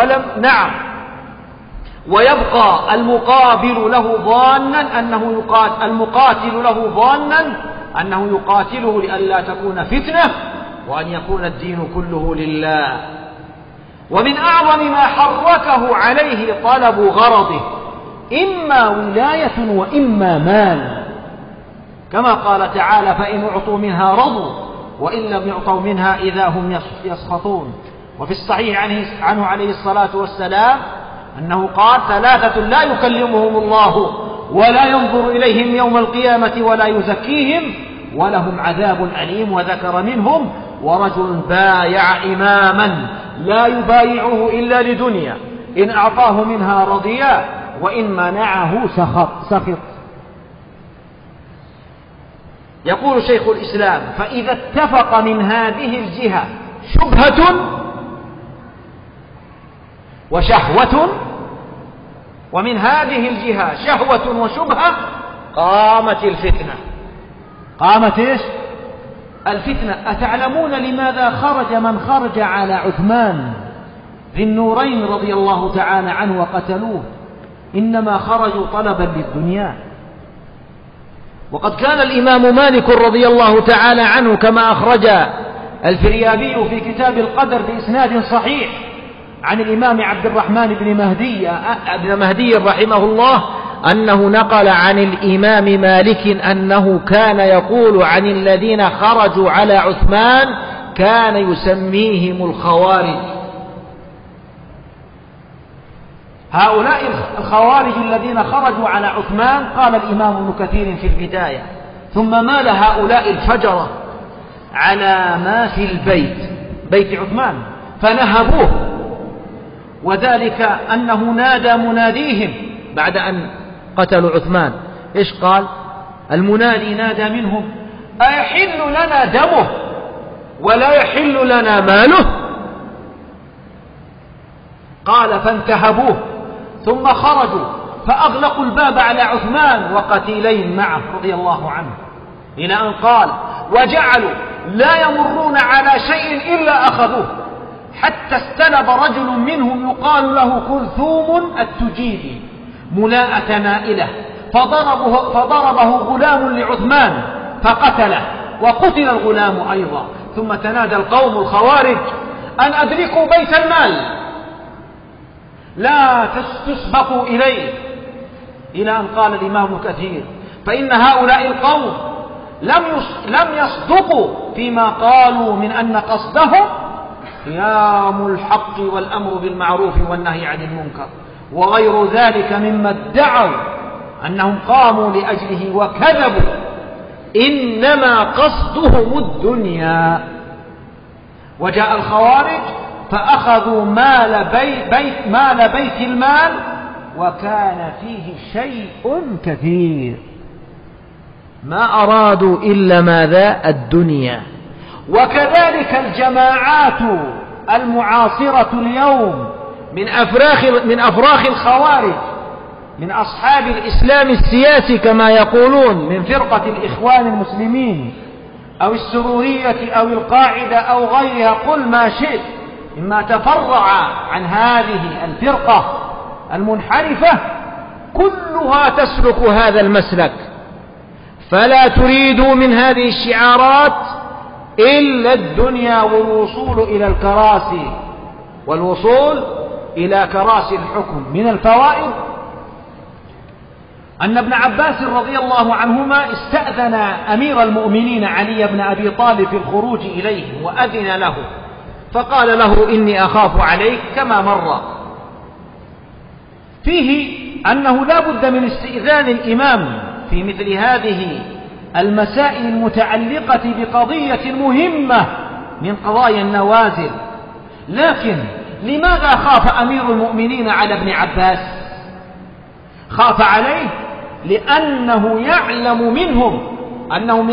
ويبقى المقابل له ظانا المقاتل له ظانا أنه يقاتله لئلا تكون فتنة وأن يكون الدين كله لله. ومن أعظم ما حركه عليه طلب غرضه، إما ولاية وإما مال، كما قال تعالى: فإن أعطوا منها رضوا وإن لم يعطوا منها إذا هم يسخطون. وفي الصحيح عنه عليه الصلاة والسلام أنه قال: ثلاثة لا يكلمهم الله ولا ينظر إليهم يوم القيامة ولا يزكيهم ولهم عذاب أليم. وذكر منهم: ورجل بايع إماما لا يبايعه إلا لدنيا، إن أعطاه منها رضيا وإن منعه سخط. يقول شيخ الإسلام: فإذا اتفق من هذه الجهة شبهة وشهوة ومن هذه الجهة شهوة وشبهة قامت الفتنة. قامت إيش؟ الفتنة. أتعلمون لماذا خرج من خرج على عثمان ذي النورين رضي الله تعالى عنه وقتلوه؟ إنما خرجوا طلبا للدنيا. وقد كان الإمام مالك رضي الله تعالى عنه كما أخرج الفريابي في كتاب القدر بإسناد صحيح عن الإمام عبد الرحمن بن مهدي رحمه الله أنه نقل عن الإمام مالك أنه كان يقول عن الذين خرجوا على عثمان كان يسميهم الخوارج. هؤلاء الخوارج الذين خرجوا على عثمان، قال الإمام ابن كثير في البداية، ثم مال هؤلاء الفجرة على ما في بيت عثمان فنهبوه، وذلك أنه نادى مناديهم بعد أن قتلوا عثمان. إيش قال؟ المنادي نادى منهم: أيحل لنا دمه ولا يحل لنا ماله؟ قال: فانتهبوه ثم خرجوا فأغلقوا الباب على عثمان وقتيلين معه رضي الله عنه، إلى أن قال: وجعلوا لا يمرون على شيء إلا أخذوه، حتى استلب رجل منهم يقال له كلثوم التجيبي ملاءة نائلة، فضربه غلام لعثمان فقتله، وقتل الغلام أيضا. ثم تنادى القوم الخوارج أن أدركوا بيت المال لا تسبقوا إليه، إلى أن قال الإمام ابن كثير: فإن هؤلاء القوم لم يصدقوا فيما قالوا من أن قصدهم قيام الحق والأمر بالمعروف والنهي عن المنكر، وغير ذلك مما ادعوا أنهم قاموا لأجله وكذبوا، إنما قصدهم الدنيا. وجاء الخوارج فأخذوا مال بيت المال، وكان فيه شيء كثير، ما أرادوا إلا ماذا؟ الدنيا. وكذلك الجماعات المعاصرة اليوم من أفراخ الخوارج، من أصحاب الإسلام السياسي كما يقولون، من فرقة الإخوان المسلمين أو السرورية أو القاعدة أو غيرها، قل ما شئت، مما تفرع عن هذه الفرقة المنحرفة، كلها تسلك هذا المسلك، فلا تريدوا من هذه الشعارات إلا الدنيا والوصول إلى الكراسي، والوصول إلى كراسي الحكم. من الفوائد أن ابن عباس رضي الله عنهما استأذن أمير المؤمنين علي بن أبي طالب في الخروج إليه، وأذن له، فقال له: إني أخاف عليك، كما مر. فيه أنه لا بد من استئذان الإمام في مثل هذه المسائل المتعلقة بقضية مهمة من قضايا النوازل. لكن لماذا خاف أمير المؤمنين على ابن عباس؟ خاف عليه لأنه يعلم منهم أنهم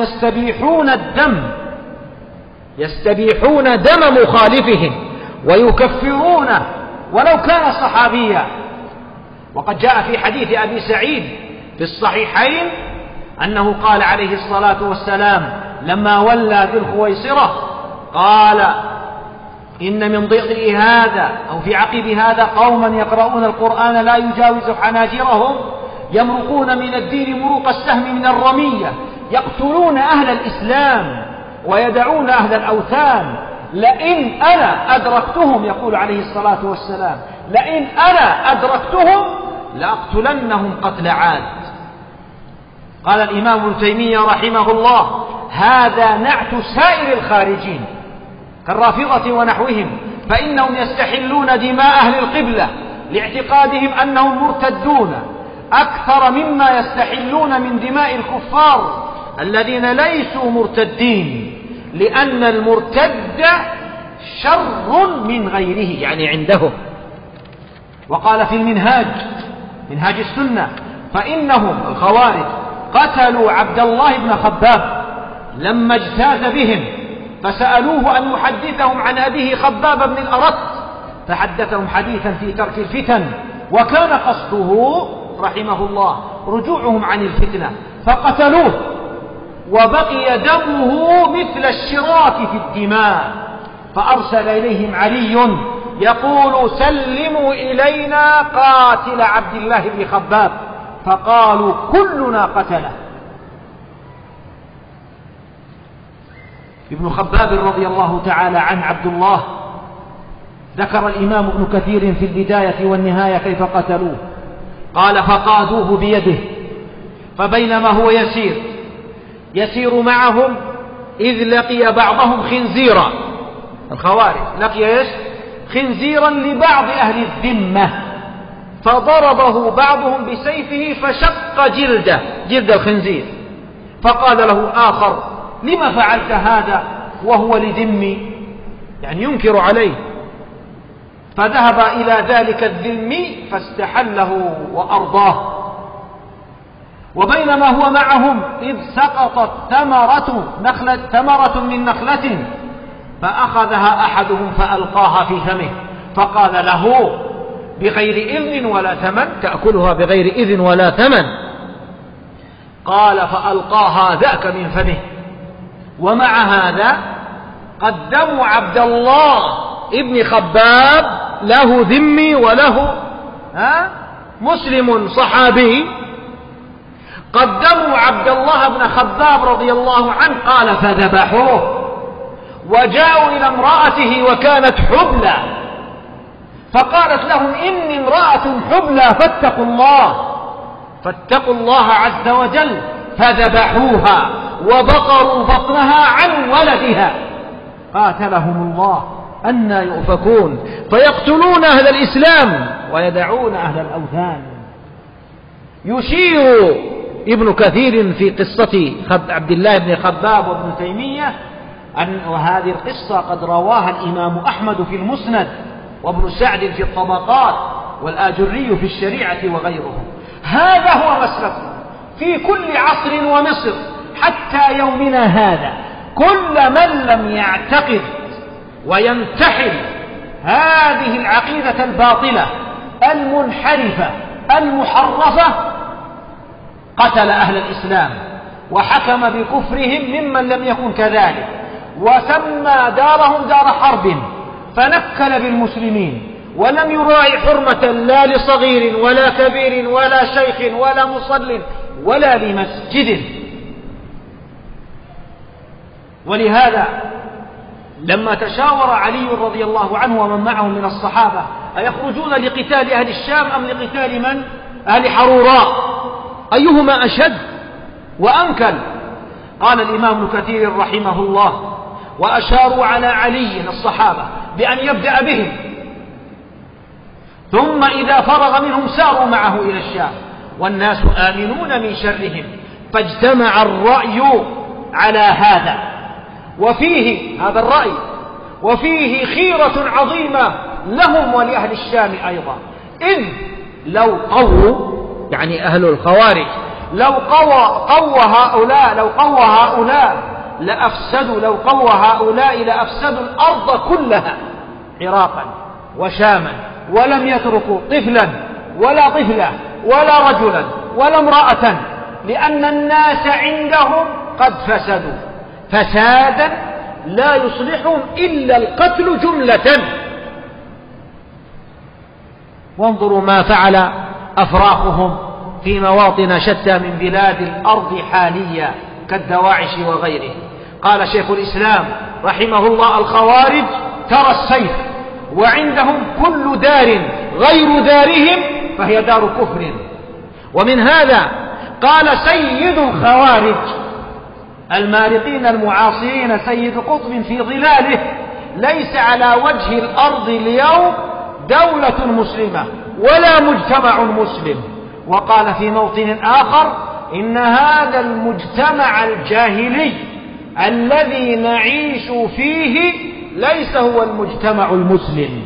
يستبيحون دم مخالفهم ويكفرونه ولو كان صحابيا. وقد جاء في حديث أبي سعيد في الصحيحين أنه قال عليه الصلاة والسلام لما ولى ذي الخويصرة، قال: إن من ضئضئ هذا أو في عقب هذا قوما يقرؤون القرآن لا يجاوز حناجرهم، يمرقون من الدين مروق السهم من الرمية، يقتلون أهل الإسلام ويدعون أهل الأوثان، لئن أنا أدركتهم، يقول عليه الصلاة والسلام، لئن أنا أدركتهم لأقتلنهم قتل عاد. قال الإمام ابن تيمية رحمه الله: هذا نعت سائر الخارجين كالرافضة ونحوهم، فإنهم يستحلون دماء أهل القبلة لاعتقادهم أنهم مرتدون أكثر مما يستحلون من دماء الكفار الذين ليسوا مرتدين، لأن المرتد شر من غيره، يعني عندهم. وقال في منهاج السنة: فإنهم الخوارج قتلوا عبد الله بن خباب لما اجتاز بهم، فسألوه أن يحدثهم عن أبيه خباب بن الأرت، فحدثهم حديثا في ترك الفتن وكان قصده رحمه الله رجوعهم عن الفتنة فقتلوه، وبقي دمه مثل الشراك في الدماء، فأرسل إليهم علي يقول سلموا إلينا قاتل عبد الله بن خباب، فقالوا كلنا قتله. ابن خباب رضي الله تعالى عن عبد الله ذكر الإمام ابن كثير في البداية والنهاية كيف قتلوه، قال فقادوه بيده، فبينما هو يسير معهم إذ لقي بعضهم خنزيرا، الخوارج لقي خنزيرا لبعض أهل الذمة، فضربه بعضهم بسيفه فشق جلد الخنزير، فقال له آخر لما فعلت هذا وهو لذمي، يعني ينكر عليه، فذهب إلى ذلك الذمي فاستحله وأرضاه. وبينما هو معهم إذ سقطت ثمرة من نخلة فأخذها أحدهم فألقاها في فمه، فقال له بغير إذن ولا ثمن تأكلها بغير إذن ولا ثمن، قال فألقاها ذاك من فمه. ومع هذا قدموا عبد الله ابن خباب له ذمي وله مسلم صحابي، قدموا عبد الله بن خباب رضي الله عنه، قال فذبحوه، وجاءوا إلى امرأته وكانت حبلى، فقالت لهم إني امرأة حبلى فاتقوا الله عز وجل، فذبحوها وبقروا بطنها عن ولدها، قاتلهم الله أنى يؤفكون، فيقتلون أهل الإسلام ويدعون أهل الأوثان. يشير ابن كثير في قصة عبد الله بن خباب وابن تيمية وهذه القصة قد رواها الإمام أحمد في المسند، وابن سعد في الطبقات، والآجري في الشريعة وغيره. هذا هو مسلك في كل عصر ومصر حتى يومنا هذا. كل من لم يعتقد وينتحل هذه العقيدة الباطلة المنحرفة المحرفة قتل أهل الإسلام وحكم بكفرهم ممن لم يكن كذلك، وسمى دارهم دار حرب، فنكل بالمسلمين ولم يراعي حرمة لا لصغير ولا كبير ولا شيخ ولا مصل ولا لمسجد. ولهذا لما تشاور علي رضي الله عنه ومن معه من الصحابة أيخرجون لقتال أهل الشام أم لقتال من؟ أهل حروراء، أيهما أشد وأنكل؟ قال الإمام ابن كثير رحمه الله وأشاروا على علي الصحابة بأن يبدأ بهم، ثم إذا فرغ منهم ساروا معه إلى الشام، والناس آمنون من شرهم، فاجتمع الرأي على هذا، وفيه هذا الرأي وفيه خيرة عظيمة لهم ولأهل الشام أيضا، إذ لو قووا يعني أهل الخوارج لو قوى هؤلاء لأفسدوا الأرض كلها عراقا وشاما، ولم يتركوا طفلا ولا طفلة ولا رجلا ولا امرأة، لأن الناس عندهم قد فسدوا فسادا لا يصلحهم إلا القتل جملة. وانظروا ما فعل أفراخهم في مواطن شتى من بلاد الأرض حاليا كالدواعش وغيره. قال شيخ الإسلام رحمه الله الخوارج ترى السيف، وعندهم كل دار غير دارهم فهي دار كفر. ومن هذا قال سيد الخوارج المارقين المعاصرين سيد قطب في ظلاله: ليس على وجه الأرض اليوم دولة مسلمة ولا مجتمع مسلم. وقال في موطن آخر: إن هذا المجتمع الجاهلي الذي نعيش فيه ليس هو المجتمع المسلم،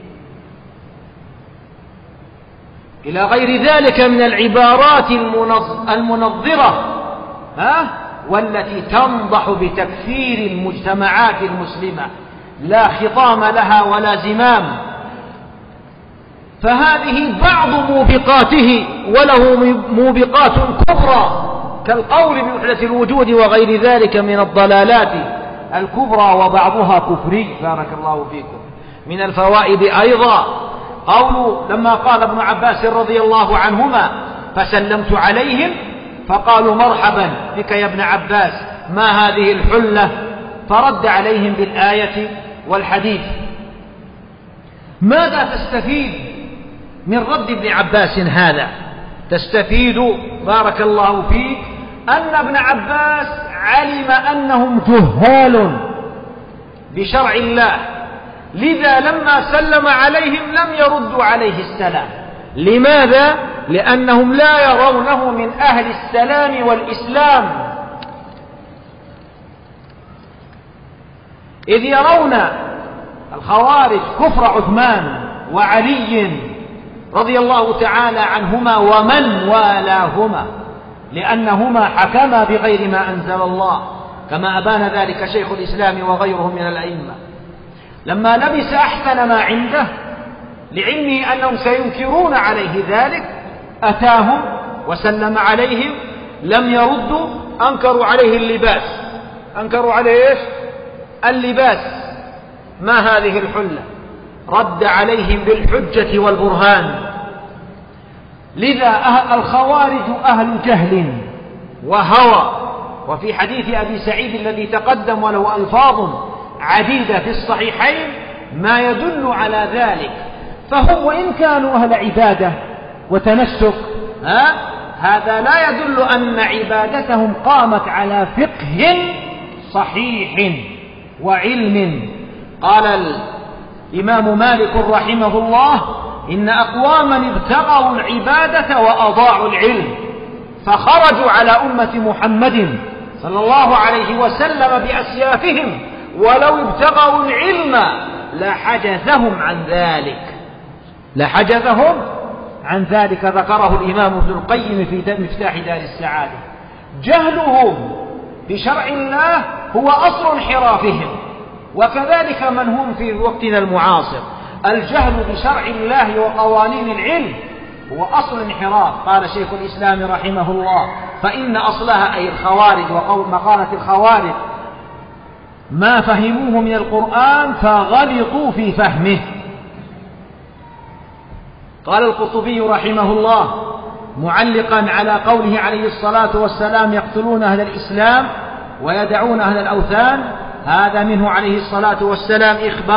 إلى غير ذلك من العبارات المنظرة والتي تنضح بتكفير المجتمعات المسلمة لا خطام لها ولا زمام. فهذه بعض موبقاته، وله موبقات كبرى كالقول بوحدة الوجود وغير ذلك من الضلالات الكبرى، وبعضها كفري. بارك الله فيكم. من الفوائد أيضا قول لما قال ابن عباس رضي الله عنهما: فسلمت عليهم فقالوا: مرحبا بك يا ابن عباس، ما هذه الحلة؟ فرد عليهم بالآية والحديث. ماذا تستفيد من رد ابن عباس هذا؟ تستفيد بارك الله فيك أن ابن عباس علم أنهم جهال بشرع الله، لذا لما سلم عليهم لم يردوا عليه السلام. لماذا؟ لأنهم لا يرونه من أهل السلام والإسلام، إذ يرون الخوارج كفر عثمان وعلي رضي الله تعالى عنهما ومن والاهما، لأنهما حكما بغير ما أنزل الله، كما أبان ذلك شيخ الإسلام وغيره من الأئمة. لما لبس أحسن ما عنده لعلمه أنهم سينكرون عليه ذلك، أتاهم وسلم عليهم، لم يردوا، أنكروا عليه اللباس. أنكروا عليه إيش؟ اللباس. ما هذه الحلة؟ رد عليهم بالحجة والبرهان. لذا الخوارج أهل جهل وهوى. وفي حديث أبي سعيد الذي تقدم وله ألفاظ عديدة في الصحيحين ما يدل على ذلك. فهم وإن كانوا أهل عبادة وتنسك، هذا لا يدل أن عبادتهم قامت على فقه صحيح وعلم. قال الإمام مالك رحمه الله: إن أقواما ابتغوا العبادة وأضاعوا العلم، فخرجوا على أمة محمد صلى الله عليه وسلم بأسيافهم، ولو ابتغوا العلم لحجزهم عن ذلك. لحجزهم عن ذلك. ذكره الإمام ابن القيم في مفتاح دار السعادة. جهلهم بشرع الله هو أصل انحرافهم، وكذلك من هم في وقتنا المعاصر. الجهل بشرع الله وقوانين العلم هو أصل انحراف. قال شيخ الإسلام رحمه الله: فإن أصلها أي الخوارج ومقالة الخوارج ما فهموه من القرآن فغلطوا في فهمه. قال القرطبي رحمه الله معلقا على قوله عليه الصلاة والسلام: يقتلون أهل الإسلام ويدعون أهل الأوثان، هذا منه عليه الصلاة والسلام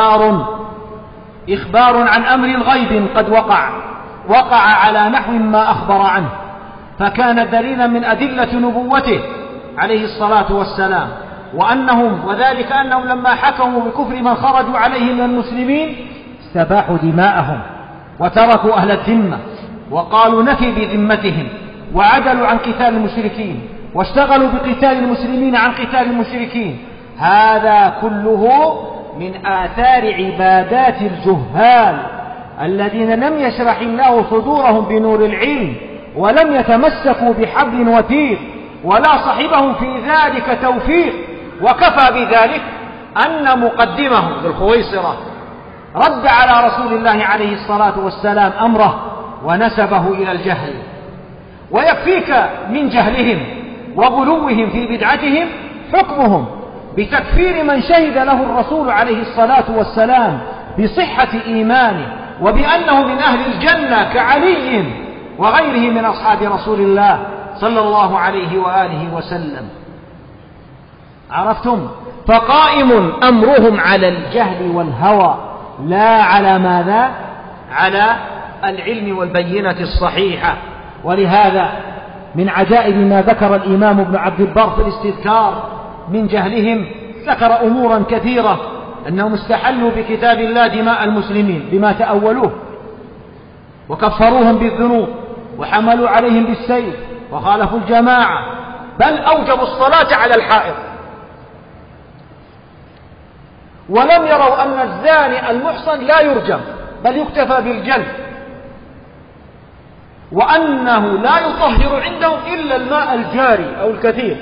إخبار عن أمر غيب قد وقع على نحو ما أخبر عنه، فكان دليلا من أدلة نبوته عليه الصلاة والسلام. وذلك أنهم لما حكموا بكفر من خرجوا عليه من المسلمين استباحوا دماءهم وتركوا أهل الذمة، وقالوا نفي بذمتهم، وعدلوا عن قتال المشركين، واشتغلوا بقتال المسلمين عن قتال المشركين. هذا كله من آثار عبادات الجهال الذين لم يشرح الله صدورهم بنور العلم، ولم يتمسكوا بحبل وتير، ولا صحبهم في ذلك توفيق. وكفى بذلك أن مقدمهم ذو الخويصرة رد على رسول الله عليه الصلاة والسلام أمره ونسبه إلى الجهل. ويكفيك من جهلهم وغلوهم في بدعتهم حكمهم بتكفير من شهد له الرسول عليه الصلاة والسلام بصحة إيمانه وبأنه من أهل الجنة كعلي وغيره من أصحاب رسول الله صلى الله عليه وآله وسلم. عرفتم؟ فقائم أمرهم على الجهل والهوى، لا على ماذا؟ على العلم والبينة الصحيحة. ولهذا من عجائب ما ذكر الإمام ابن عبد البر في الاستذكار من جهلهم، ذكر أمورا كثيرة، أنهم استحلوا بكتاب الله دماء المسلمين بما تأولوه، وكفروهم بالذنوب، وحملوا عليهم بالسيف، وخالفوا الجماعة، بل أوجبوا الصلاة على الحائض، ولم يروا أن الزاني المحصن لا يرجم بل يكتفى بالجلد، وأنه لا يطهر عندهم إلا الماء الجاري أو الكثير،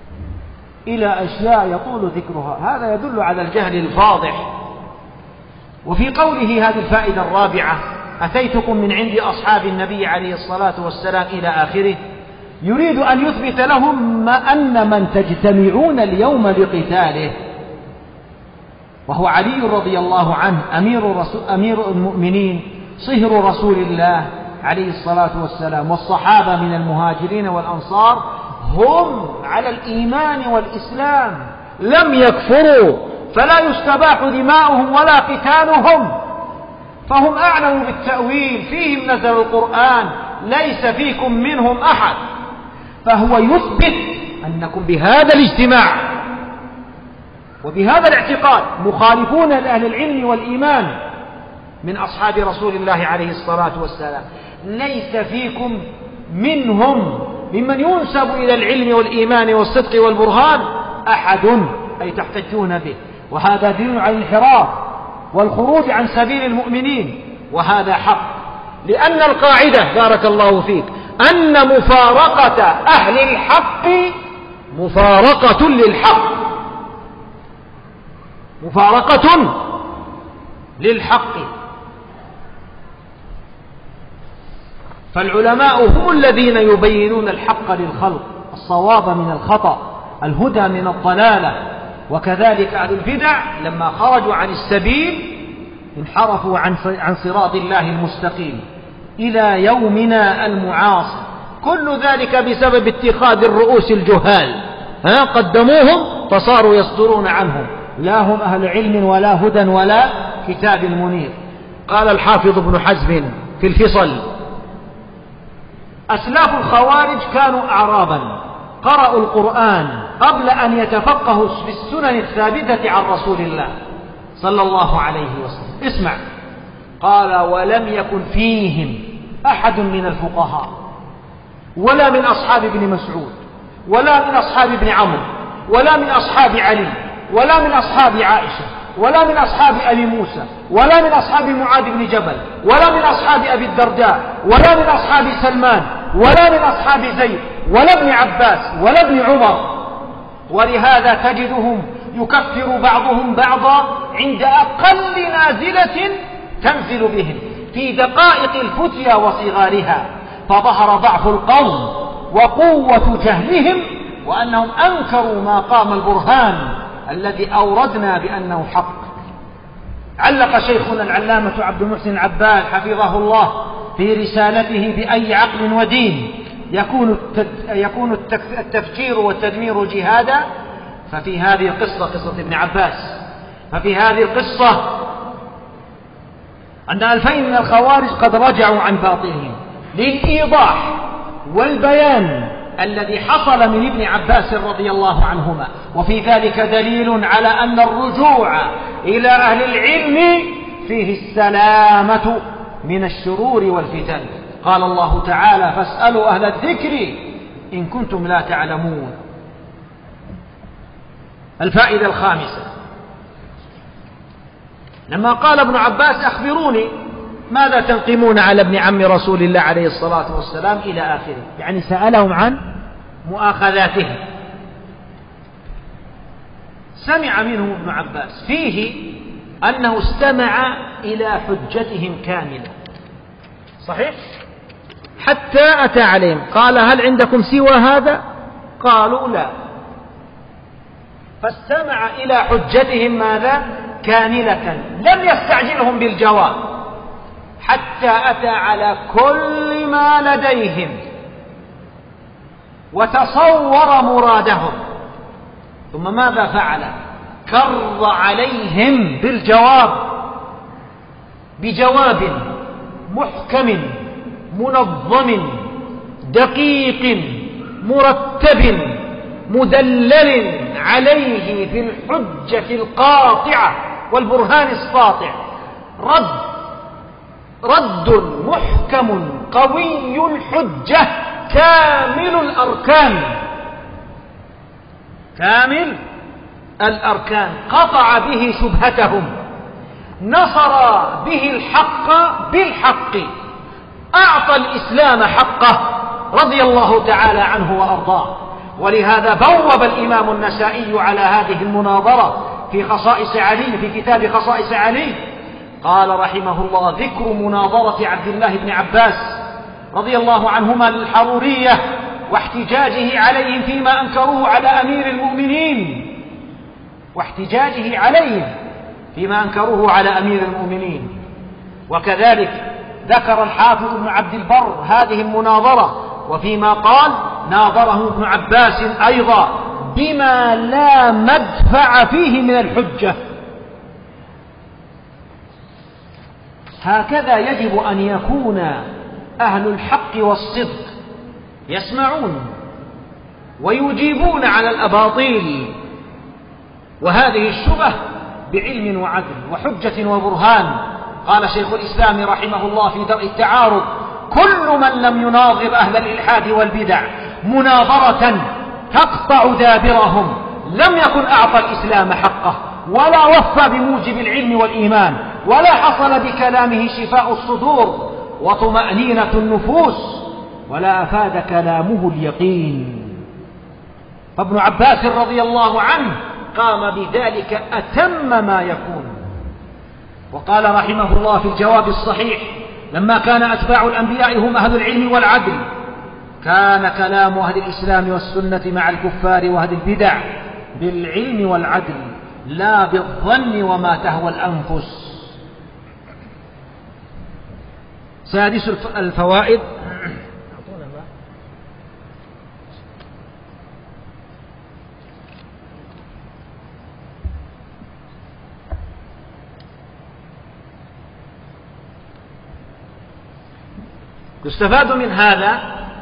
إلى أشياء يطول ذكرها. هذا يدل على الجهل الفاضح. وفي قوله هذه الفائدة الرابعة: أتيتكم من عند أصحاب النبي عليه الصلاة والسلام إلى آخره، يريد أن يثبت لهم أن من تجتمعون اليوم لقتاله وهو علي رضي الله عنه أمير المؤمنين صهر رسول الله عليه الصلاة والسلام، والصحابة من المهاجرين والأنصار هم على الإيمان والإسلام لم يكفروا، فلا يستباح دماؤهم ولا قتالهم، فهم أعلم بالتأويل، فيهم نزل القرآن ليس فيكم منهم أحد، فهو يثبت أنكم بهذا الاجتماع وبهذا الاعتقاد مخالفون لأهل العلم والإيمان من أصحاب رسول الله عليه الصلاة والسلام، ليس فيكم منهم ممن ينسب إلى العلم والإيمان والصدق والبرهان أحد، أي تحتجون به، وهذا دين على الانحراف والخروج عن سبيل المؤمنين، وهذا حق، لأن القاعدة بارك الله فيك أن مفارقة أهل الحق مفارقة للحق، مفارقة للحق. فالعلماء هم الذين يبينون الحق للخلق، الصواب من الخطأ، الهدى من الضلالة، وكذلك أهل البدع لما خرجوا عن السبيل انحرفوا عن صراط الله المستقيم إلى يومنا المعاصر، كل ذلك بسبب اتخاذ الرؤوس الجهال، قدموهم فصاروا يصدرون عنهم، لا هم أهل علم ولا هدى ولا كتاب منير. قال الحافظ ابن حزم في الفصل: أسلاف الخوارج كانوا أعرابا قرأوا القرآن قبل أن يتفقهوا في السنن الثابتة عن رسول الله صلى الله عليه وسلم. اسمع، قال: ولم يكن فيهم أحد من الفقهاء ولا من أصحاب ابن مسعود ولا من أصحاب ابن عمرو ولا من أصحاب علي ولا من أصحاب عائشة ولا من أصحاب أبي موسى ولا من أصحاب معاذ بن جبل ولا من أصحاب أبي الدرداء ولا من أصحاب سلمان ولا من أصحاب زيد ولا ابن عباس ولا ابن عمر، ولهذا تجدهم يكفر بعضهم بعضا عند أقل نازلة تنزل بهم في دقائق الفتيا وصغارها، فظهر ضعف القوم وقوة جهلهم، وأنهم أنكروا ما قام البرهان الذي أوردنا بأنه حق. علق شيخنا العلامة عبد المحسن العباد حفظه الله في رسالته: بأي عقل ودين يكون التفجير والتدمير جهادا؟ ففي هذه القصة، قصة ابن عباس، ففي هذه القصة أن 2000 من الخوارج قد رجعوا عن باطلهم للإيضاح والبيان الذي حصل من ابن عباس رضي الله عنهما، وفي ذلك دليل على أن الرجوع إلى أهل العلم فيه السلامة من الشرور والفتن. قال الله تعالى: فاسألوا أهل الذكر إن كنتم لا تعلمون. الفائدة الخامسة: لما قال ابن عباس: أخبروني ماذا تنقمون على ابن عم رسول الله عليه الصلاة والسلام إلى آخره، يعني سألهم عن مؤاخذاتهم. سمع منه ابن عباس فيه أنه استمع إلى حجتهم كاملة، صحيح؟ حتى أتى عليهم قال: هل عندكم سوى هذا؟ قالوا: لا. فاستمع إلى حجتهم ماذا؟ كاملة، لم يستعجلهم بالجواب حتى أتى على كل ما لديهم وتصور مرادهم، ثم ماذا فعل؟ كر عليهم بالجواب، بجواب محكم منظم دقيق مرتب مدلل عليه في الحجة القاطعة والبرهان الساطع، رد محكم قوي الحجة كامل الأركان، قطع به شبهتهم، نصر به الحق بالحق، أعطى الإسلام حقه رضي الله تعالى عنه وأرضاه. ولهذا بوب الإمام النسائي على هذه المناظرة في خصائص علي، في كتاب خصائص علي، قال رحمه الله: ذكر مناظرة عبد الله بن عباس رضي الله عنهما للحرورية واحتجاجه عليهم فيما أنكروه على أمير المؤمنين، واحتجاجه عليهم فيما أنكروه على أمير المؤمنين. وكذلك ذكر الحافظ ابن عبد البر هذه المناظرة، وفيما قال: ناظره ابن عباس أيضا بما لا مدفع فيه من الحجة. هكذا يجب أن يكون أهل الحق والصدق، يسمعون ويجيبون على الأباطيل وهذه الشبه بعلم وعدل وحجة وبرهان. قال شيخ الإسلام رحمه الله في درء التعارض: كل من لم يناظر أهل الإلحاد والبدع مناظرة تقطع دابرهم لم يكن أعطى الإسلام حقه، ولا وفى بموجب العلم والإيمان، ولا حصل بكلامه شفاء الصدور وطمأنينة النفوس، ولا أفاد كلامه اليقين. فابن عباس رضي الله عنه قام بذلك أتم ما يكون. وقال رحمه الله في الجواب الصحيح: لما كان أتباع الأنبياء هم أهل العلم والعدل، كان كلام أهل الإسلام والسنة مع الكفار وأهل البدع بالعلم والعدل لا بالظن وما تهوى الأنفس. سادس الفوائد: يستفاد من هذا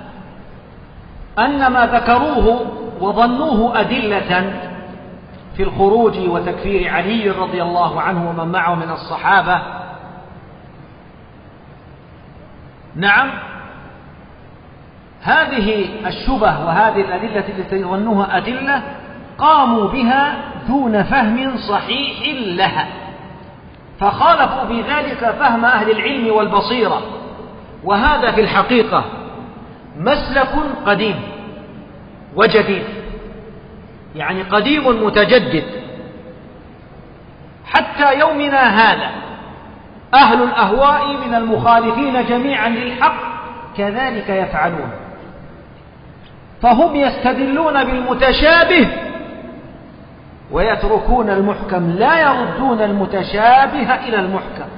أن ما ذكروه وظنوه أدلة في الخروج وتكفير علي رضي الله عنه ومن معه من الصحابة، نعم، هذه الشبه وهذه الأدلة التي ظنوها أدلة قاموا بها دون فهم صحيح لها، فخالفوا بذلك فهم أهل العلم والبصيرة. وهذا في الحقيقة مسلك قديم وجديد، يعني قديم متجدد حتى يومنا هذا. أهل الأهواء من المخالفين جميعا للحق كذلك يفعلون، فهم يستدلون بالمتشابه ويتركون المحكم، لا يردون المتشابه إلى المحكم.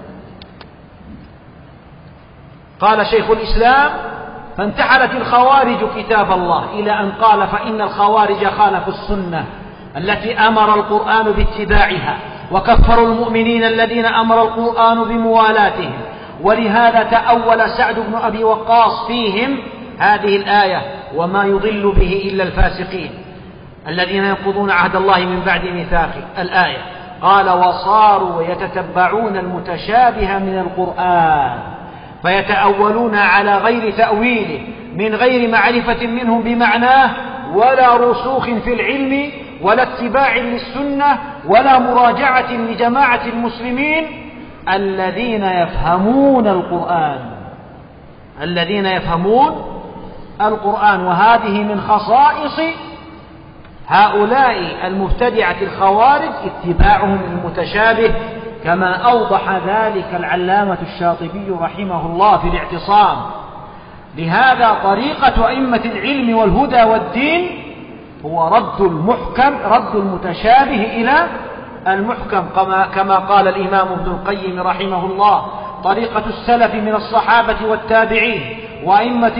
قال شيخ الإسلام: فانتحلت الخوارج كتاب الله، إلى أن قال: فإن الخوارج خالفوا السنة التي أمر القرآن باتباعها، وكفروا المؤمنين الذين أمر القرآن بموالاتهم، ولهذا تأول سعد بن أبي وقاص فيهم هذه الآية: وما يضل به إلا الفاسقين الذين ينقضون عهد الله من بعد ميثاقه، الآية. قال: وصاروا يتتبعون المتشابه من القرآن فيتأولون على غير تأويله من غير معرفة منهم بمعناه، ولا رسوخ في العلم، ولا اتباع للسنة، ولا مراجعة لجماعة المسلمين الذين يفهمون القرآن، الذين يفهمون القرآن. وهذه من خصائص هؤلاء المبتدعة الخوارج اتباعهم للمتشابه، كما أوضح ذلك العلامة الشاطبي رحمه الله في الاعتصام. لهذا طريقة أئمة العلم والهدى والدين هو رد المتشابه إلى المحكم، كما قال الإمام ابن القيم رحمه الله: طريقة السلف من الصحابة والتابعين وأئمة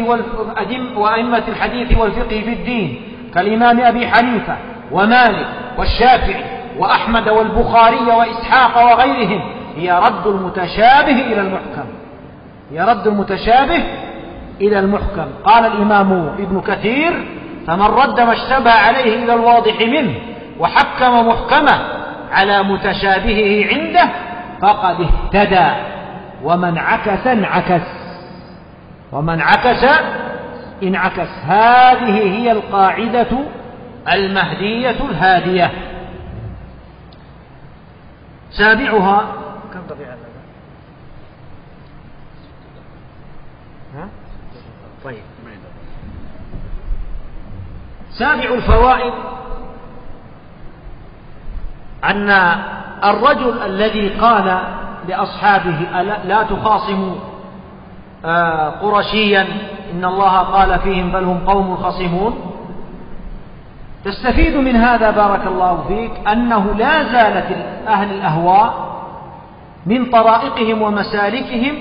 الحديث والفقه في الدين كالإمام أبي حنيفة ومالك والشافعي وأحمد والبخاري وإسحاق وغيرهم، هي رد المتشابه إلى المحكم، هي رد المتشابه إلى المحكم. قال الإمام ابن كثير: فمن رد ما اشتبه عليه إلى الواضح منه وحكم محكمه على متشابهه عنده فقد اهتدى، ومن عكس انعكس، ومن عكس انعكس. هذه هي القاعدة المهدية الهادية. سابعها كم طبيعة ها؟ طيب، سابع الفوائد أن الرجل الذي قال لأصحابه لا تخاصموا قرشيا إن الله قال فيهم بل هم قوم خصمون. تستفيد من هذا بارك الله فيك أنه لا زالت أهل الأهواء من طرائقهم ومسالكهم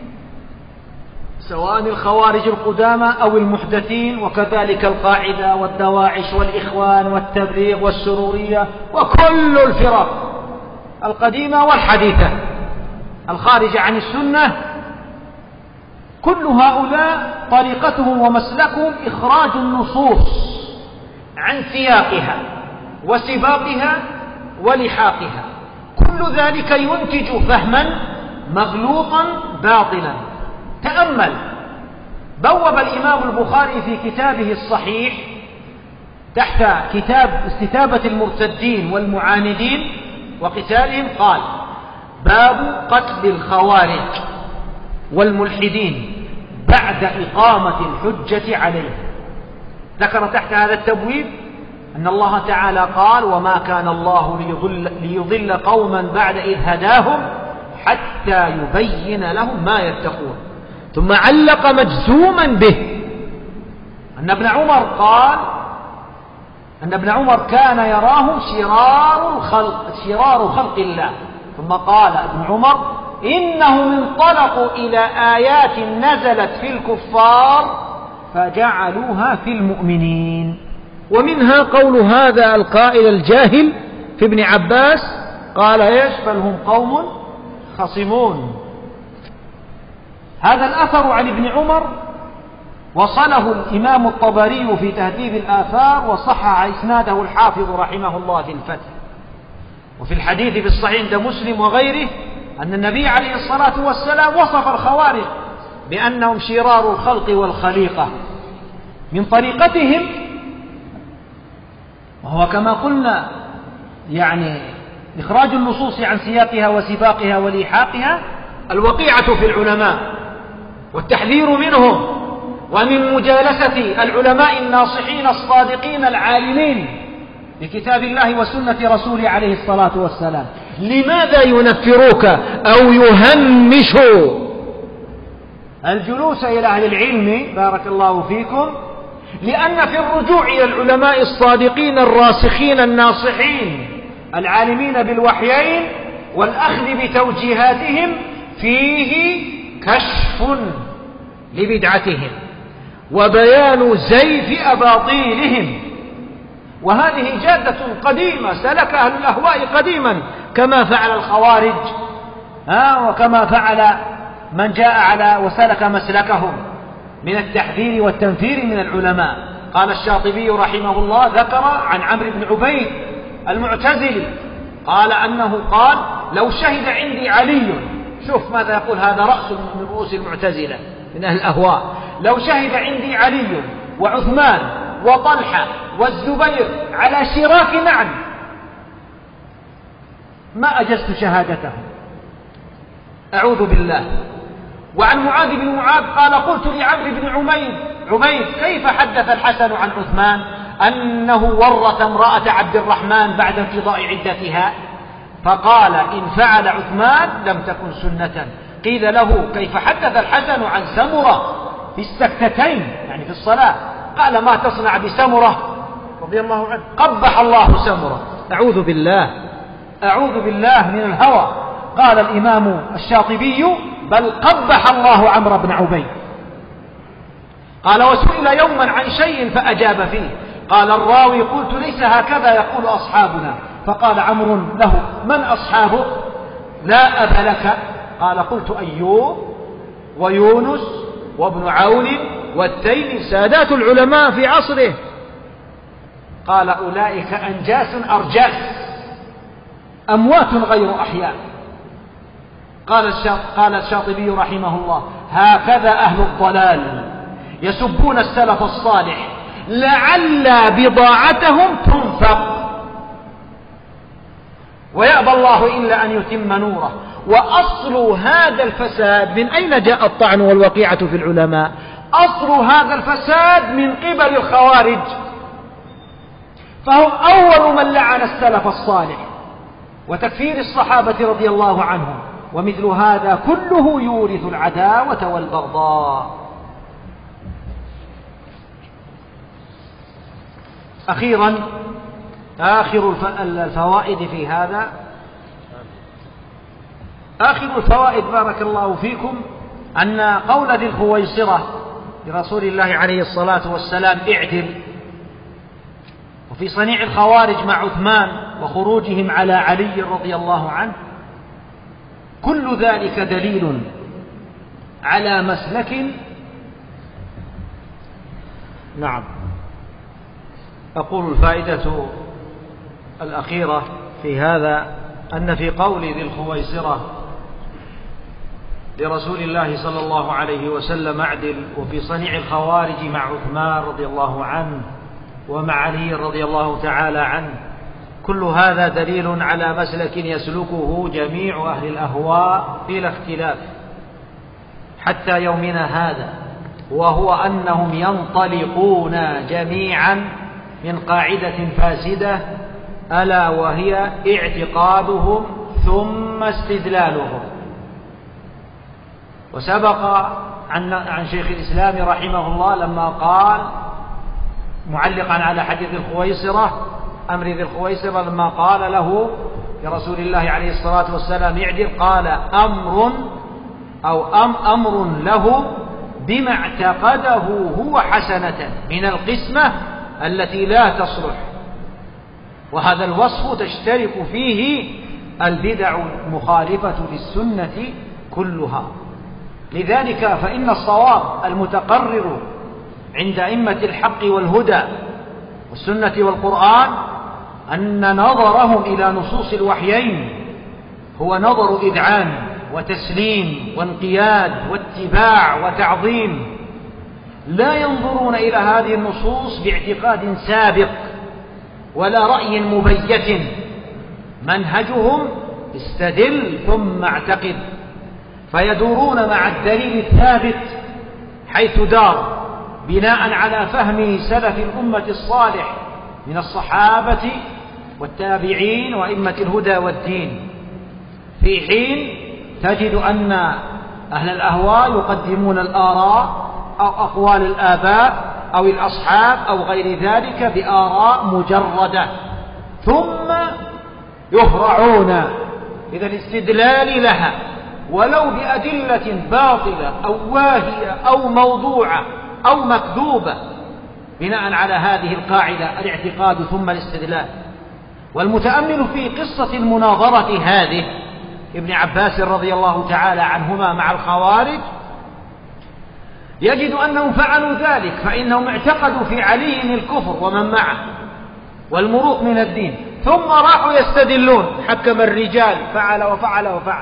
سواء الخوارج القدامى أو المحدثين، وكذلك القاعدة والدواعش والإخوان والتبليغ والسرورية وكل الفرق القديمة والحديثة الخارجة عن السنة. كل هؤلاء طريقتهم ومسلكهم إخراج النصوص عن سياقها وسباقها ولحاقها، كل ذلك ينتج فهما مغلوطا باطلا. تأمل، بوب الإمام البخاري في كتابه الصحيح تحت كتاب استتابة المرتدين والمعاندين وقتالهم قال: باب قتل الخوارج والملحدين بعد إقامة الحجة عليهم. ذكر تحت هذا التبويب أن الله تعالى قال: وما كان الله ليضل قوما بعد إذ هداهم حتى يبين لهم ما يتقون. ثم علق مجزوما به أن ابن عمر قال أن ابن عمر كان يراهم شرار خلق الله. ثم قال ابن عمر: إنهم انطلقوا إلى آيات نزلت في الكفار فجعلوها في المؤمنين. ومنها قول هذا القائل الجاهل في ابن عباس قال: ايش؟ بل هم قوم خصمون. هذا الأثر عن ابن عمر وصله الإمام الطبري في تهذيب الآثار، وصحح إسناده الحافظ رحمه الله في الفتح. وفي الحديث في الصحيح عند مسلم وغيره أن النبي عليه الصلاة والسلام وصف الخوارج بأنهم شرار الخلق والخليقة من طريقتهم، وهو كما قلنا يعني إخراج النصوص عن سياقها وسباقها ولحاقها، الوقيعة في العلماء والتحذير منهم ومن مجالسة العلماء الناصحين الصادقين العالمين بكتاب الله وسنة رسوله عليه الصلاة والسلام. لماذا ينفروك أو يهمشوا الجلوس إلى أهل العلم بارك الله فيكم؟ لأن في الرجوع إلى العلماء الصادقين الراسخين الناصحين العالمين بالوحيين والأخذ بتوجيهاتهم فيه كشف لبدعتهم وبيان زيف أباطيلهم. وهذه جادة قديمة سلك أهل الأهواء قديما، كما فعل الخوارج وكما فعل من جاء على وسلك مسلكهم من التحذير والتنفير من العلماء. قال الشاطبي رحمه الله ذكر عن عمرو بن عبيد المعتزلي قال أنه قال: لو شهد عندي علي، شوف ماذا يقول هذا رأس من رؤوس المعتزلة من أهل الأهواء، لو شهد عندي علي وعثمان وطلحة والزبير على شراك نعل ما أجزت شهادتهم، أعوذ بالله. وعن معاذ بن معاذ قال: قلت لعمرو بن عبيد كيف حدث الحسن عن عثمان أنه ورث امرأة عبد الرحمن بعد انقضاء عدتها؟ فقال: إن فعل عثمان لم تكن سنة. قيل له: كيف حدث الحسن عن سمرة في السكتتين يعني في الصلاة؟ قال: ما تصنع بسمرة رضي الله عنه؟ قبح الله سمرة. أعوذ بالله من الهوى. قال الإمام الشاطبي: بل قبح الله عمرو بن عبيد. قال: وسئل يوما عن شيء فأجاب فيه. قال الراوي: قلت: ليس هكذا يقول أصحابنا. فقال عمرو له: من أصحابه؟ لا أب لك. قال: قلت: أيوب ويونس وابن عون والتيمي، سادات العلماء في عصره. قال: أولئك أنجاس أرجاس، أموات غير أحياء. قال الشاطبي رحمه الله: هكذا أهل الضلال يسبون السلف الصالح لعل بضاعتهم تنفق، ويأبى الله إلا أن يتم نوره. وأصل هذا الفساد، من أين جاء الطعن والوقيعة في العلماء؟ أصل هذا الفساد من قبل الخوارج، فهم أول من لعن السلف الصالح وتكفير الصحابة رضي الله عنهم ومثل هذا كله يورث العداوة والبغضاء. أخيرا آخر الفوائد في هذا، آخر الفوائد بارك الله فيكم، أن قول ذي الخويصرة لرسول الله عليه الصلاة والسلام اعدل، وفي صنيع الخوارج مع عثمان وخروجهم على علي رضي الله عنه، كل ذلك دليل على مسلك. نعم. أقول الفائدة الأخيرة في هذا أن في قول ذي الخويصرة لرسول الله صلى الله عليه وسلم اعدل، وفي صنيع الخوارج مع عثمان رضي الله عنه ومع علي رضي الله تعالى عنه، كل هذا دليل على مسلك يسلكه جميع أهل الأهواء بلا اختلاف حتى يومنا هذا، وهو أنهم ينطلقون جميعا من قاعدة فاسدة، ألا وهي اعتقادهم ثم استدلالهم. وسبق عن شيخ الإسلام رحمه الله لما قال معلقا على حديث الخويصرة، أمر ذي الخويصرة، لما قال له لرسول الله عليه الصلاة والسلام اعدل، قال أمر له بما اعتقده هو حسنة من القسمة التي لا تصلح. وهذا الوصف تشترك فيه البدع المخالفة للسنة كلها. لذلك فإن الصواب المتقرر عند أئمة الحق والهدى والسنة والقرآن أن نظرهم إلى نصوص الوحيين هو نظر إذعان وتسليم وانقياد واتباع وتعظيم، لا ينظرون إلى هذه النصوص باعتقاد سابق ولا رأي مبيت. منهجهم استدل ثم اعتقد، فيدورون مع الدليل الثابت حيث دار، بناء على فهم سلف الأمة الصالح من الصحابة والتابعين وأئمة الهدى والدين، في حين تجد أن أهل الأهواء يقدمون الآراء أو أقوال الآباء أو الأصحاب أو غير ذلك بآراء مجردة، ثم يهرعون إلى الاستدلال لها ولو بأدلة باطلة أو واهية أو موضوعة أو مكذوبة، بناء على هذه القاعدة الاعتقاد ثم الاستدلال. والمتأمل في قصة المناظرة هذه ابن عباس رضي الله تعالى عنهما مع الخوارج يجد أنهم فعلوا ذلك، فإنهم اعتقدوا في علي الكفر ومن معه والمروق من الدين، ثم راحوا يستدلون حكم الرجال فعل وفعل وفعل،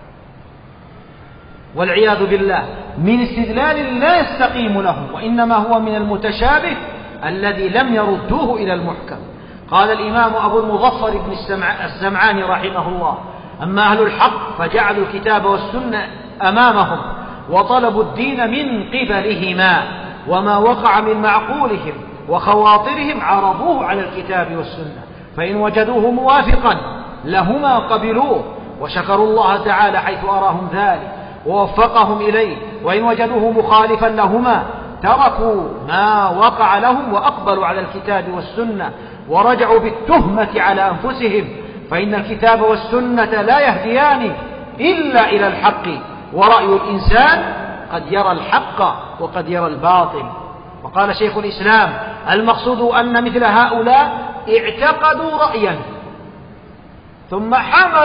والعياذ بالله، من استدلال لا يستقيم لهم، وإنما هو من المتشابه الذي لم يردوه إلى المحكم. قال الإمام أبو المظفر بن السمعاني رحمه الله: أما أهل الحق فجعلوا الكتاب والسنة أمامهم وطلبوا الدين من قبلهما، وما وقع من معقولهم وخواطرهم عرضوه على الكتاب والسنة، فإن وجدوه موافقا لهما قبلوه وشكروا الله تعالى حيث أراهم ذلك ووفقهم إليه، وإن وجدوه مخالفا لهما تركوا ما وقع لهم وأقبلوا على الكتاب والسنة ورجعوا بالتهمة على أنفسهم، فإن الكتاب والسنة لا يهديان إلا إلى الحق، ورأي الإنسان قد يرى الحق وقد يرى الباطل. وقال شيخ الإسلام: المقصود أن مثل هؤلاء اعتقدوا رأيا ثم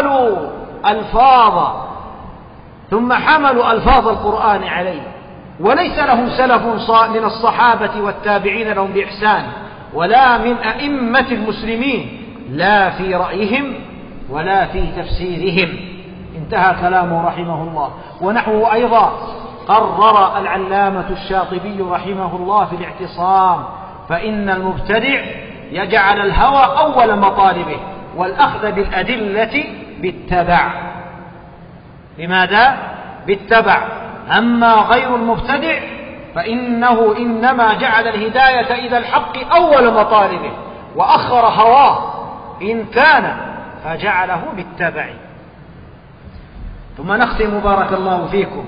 حملوا ألفاظ القرآن عليه، وليس لهم سلف من الصحابة والتابعين لهم بإحسان ولا من أئمة المسلمين، لا في رأيهم ولا في تفسيرهم. انتهى كلامه رحمه الله. ونحوه أيضا قرر العلامة الشاطبي رحمه الله في الاعتصام: فإن المبتدع يجعل الهوى أول مطالبه والأخذ بالأدلة بالتبع. لماذا؟ بالتبع. أما غير المبتدع فإنه إنما جعل الهداية إلى الحق أول مطالبه وأخر هواه إن كان، فجعله بالتبع. ثم نختم بارك الله فيكم.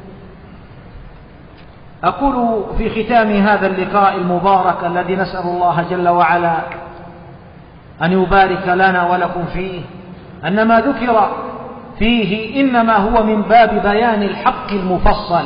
أقول في ختام هذا اللقاء المبارك الذي نسأل الله جل وعلا أن يبارك لنا ولكم فيه أن ما ذكر فيه إنما هو من باب بيان الحق المفصل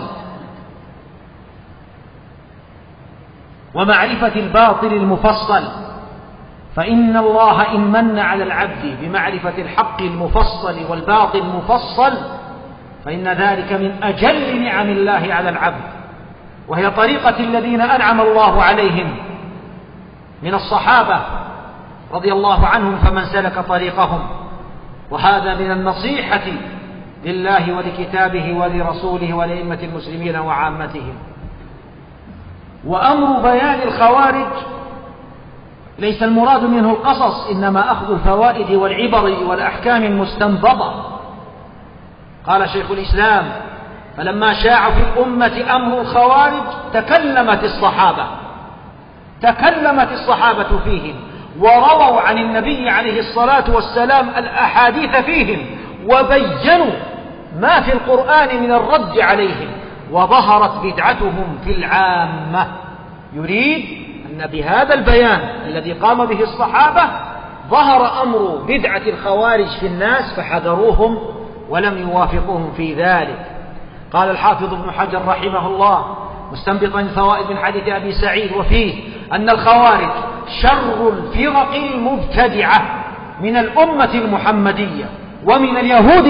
ومعرفة الباطل المفصل، فإن الله إن من على العبد بمعرفة الحق المفصل والباطل المفصل فإن ذلك من أجل نعم الله على العبد، وهي طريقة الذين أنعم الله عليهم من الصحابة رضي الله عنهم فمن سلك طريقهم. وهذا من النصيحة لله ولكتابه ولرسوله ولأئمة المسلمين وعامتهم. وأمر بيان الخوارج ليس المراد منه القصص، إنما أخذ الفوائد والعبر والأحكام المستنبطة. قال شيخ الإسلام: فلما شاع في الأمة أمر الخوارج تكلمت الصحابة فيهم، ورووا عن النبي عليه الصلاة والسلام الأحاديث فيهم، وبينوا ما في القرآن من الرد عليهم، وظهرت بدعتهم في العامة. يريد أن بهذا البيان الذي قام به الصحابة ظهر أمر بدعة الخوارج في الناس فحذروهم ولم يوافقوهم في ذلك. قال الحافظ ابن حجر رحمه الله مستنبطا الفوائد من حديث أبي سعيد وفيه أن الخوارج شر الفرق المبتدعة من الأمة المحمدية ومن اليهود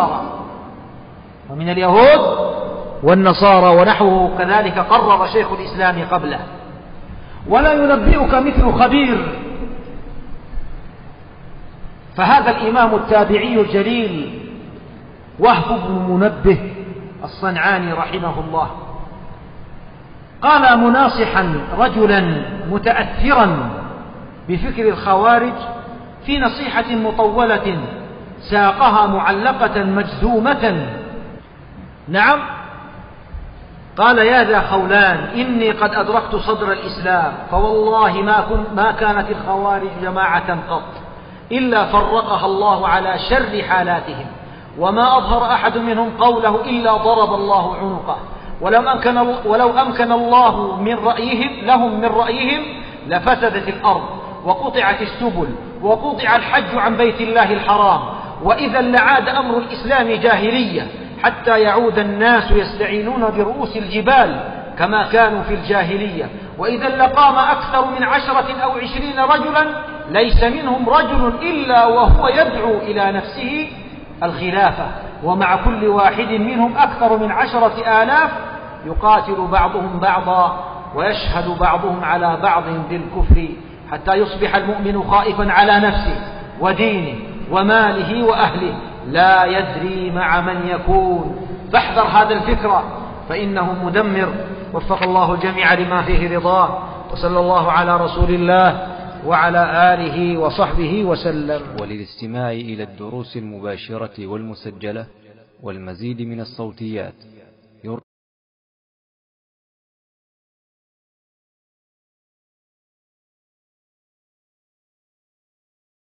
والنصارى ونحوه كذلك قرر شيخ الإسلام قبله. ولا ينبئك مثل خبير، فهذا الإمام التابعي الجليل وهب بن منبه الصنعاني رحمه الله قال مناصحا رجلا متأثرا بفكر الخوارج في نصيحة مطولة ساقها معلقة مجزومة. نعم، قال: يا ذا خولان، إني قد أدركت صدر الإسلام، فوالله ما كانت الخوارج جماعة قط إلا فرقها الله على شر حالاتهم، وما أظهر أحد منهم قوله إلا ضرب الله عنقه، ولو أمكن الله لهم من رأيهم لفسدت الأرض وقطعت السبل وقطع الحج عن بيت الله الحرام، وإذا لعاد أمر الإسلام جاهلية حتى يعود الناس يستعينون برؤوس الجبال كما كانوا في الجاهلية، وإذا لقام أكثر من 10 أو 20 رجلا ليس منهم رجل إلا وهو يدعو إلى نفسه الخلافة، ومع كل واحد منهم أكثر من 10,000 يقاتل بعضهم بعضا ويشهد بعضهم على بعض بالكفر حتى يصبح المؤمن خائفا على نفسه ودينه وماله وأهله لا يدري مع من يكون. فاحذر هذا الفكرة فإنه مدمر. وفق الله الجميع لما فيه رضاه، وصلى الله على رسول الله وعلى آله وصحبه وسلم. وللاستماع إلى الدروس المباشرة والمسجلة والمزيد من الصوتيات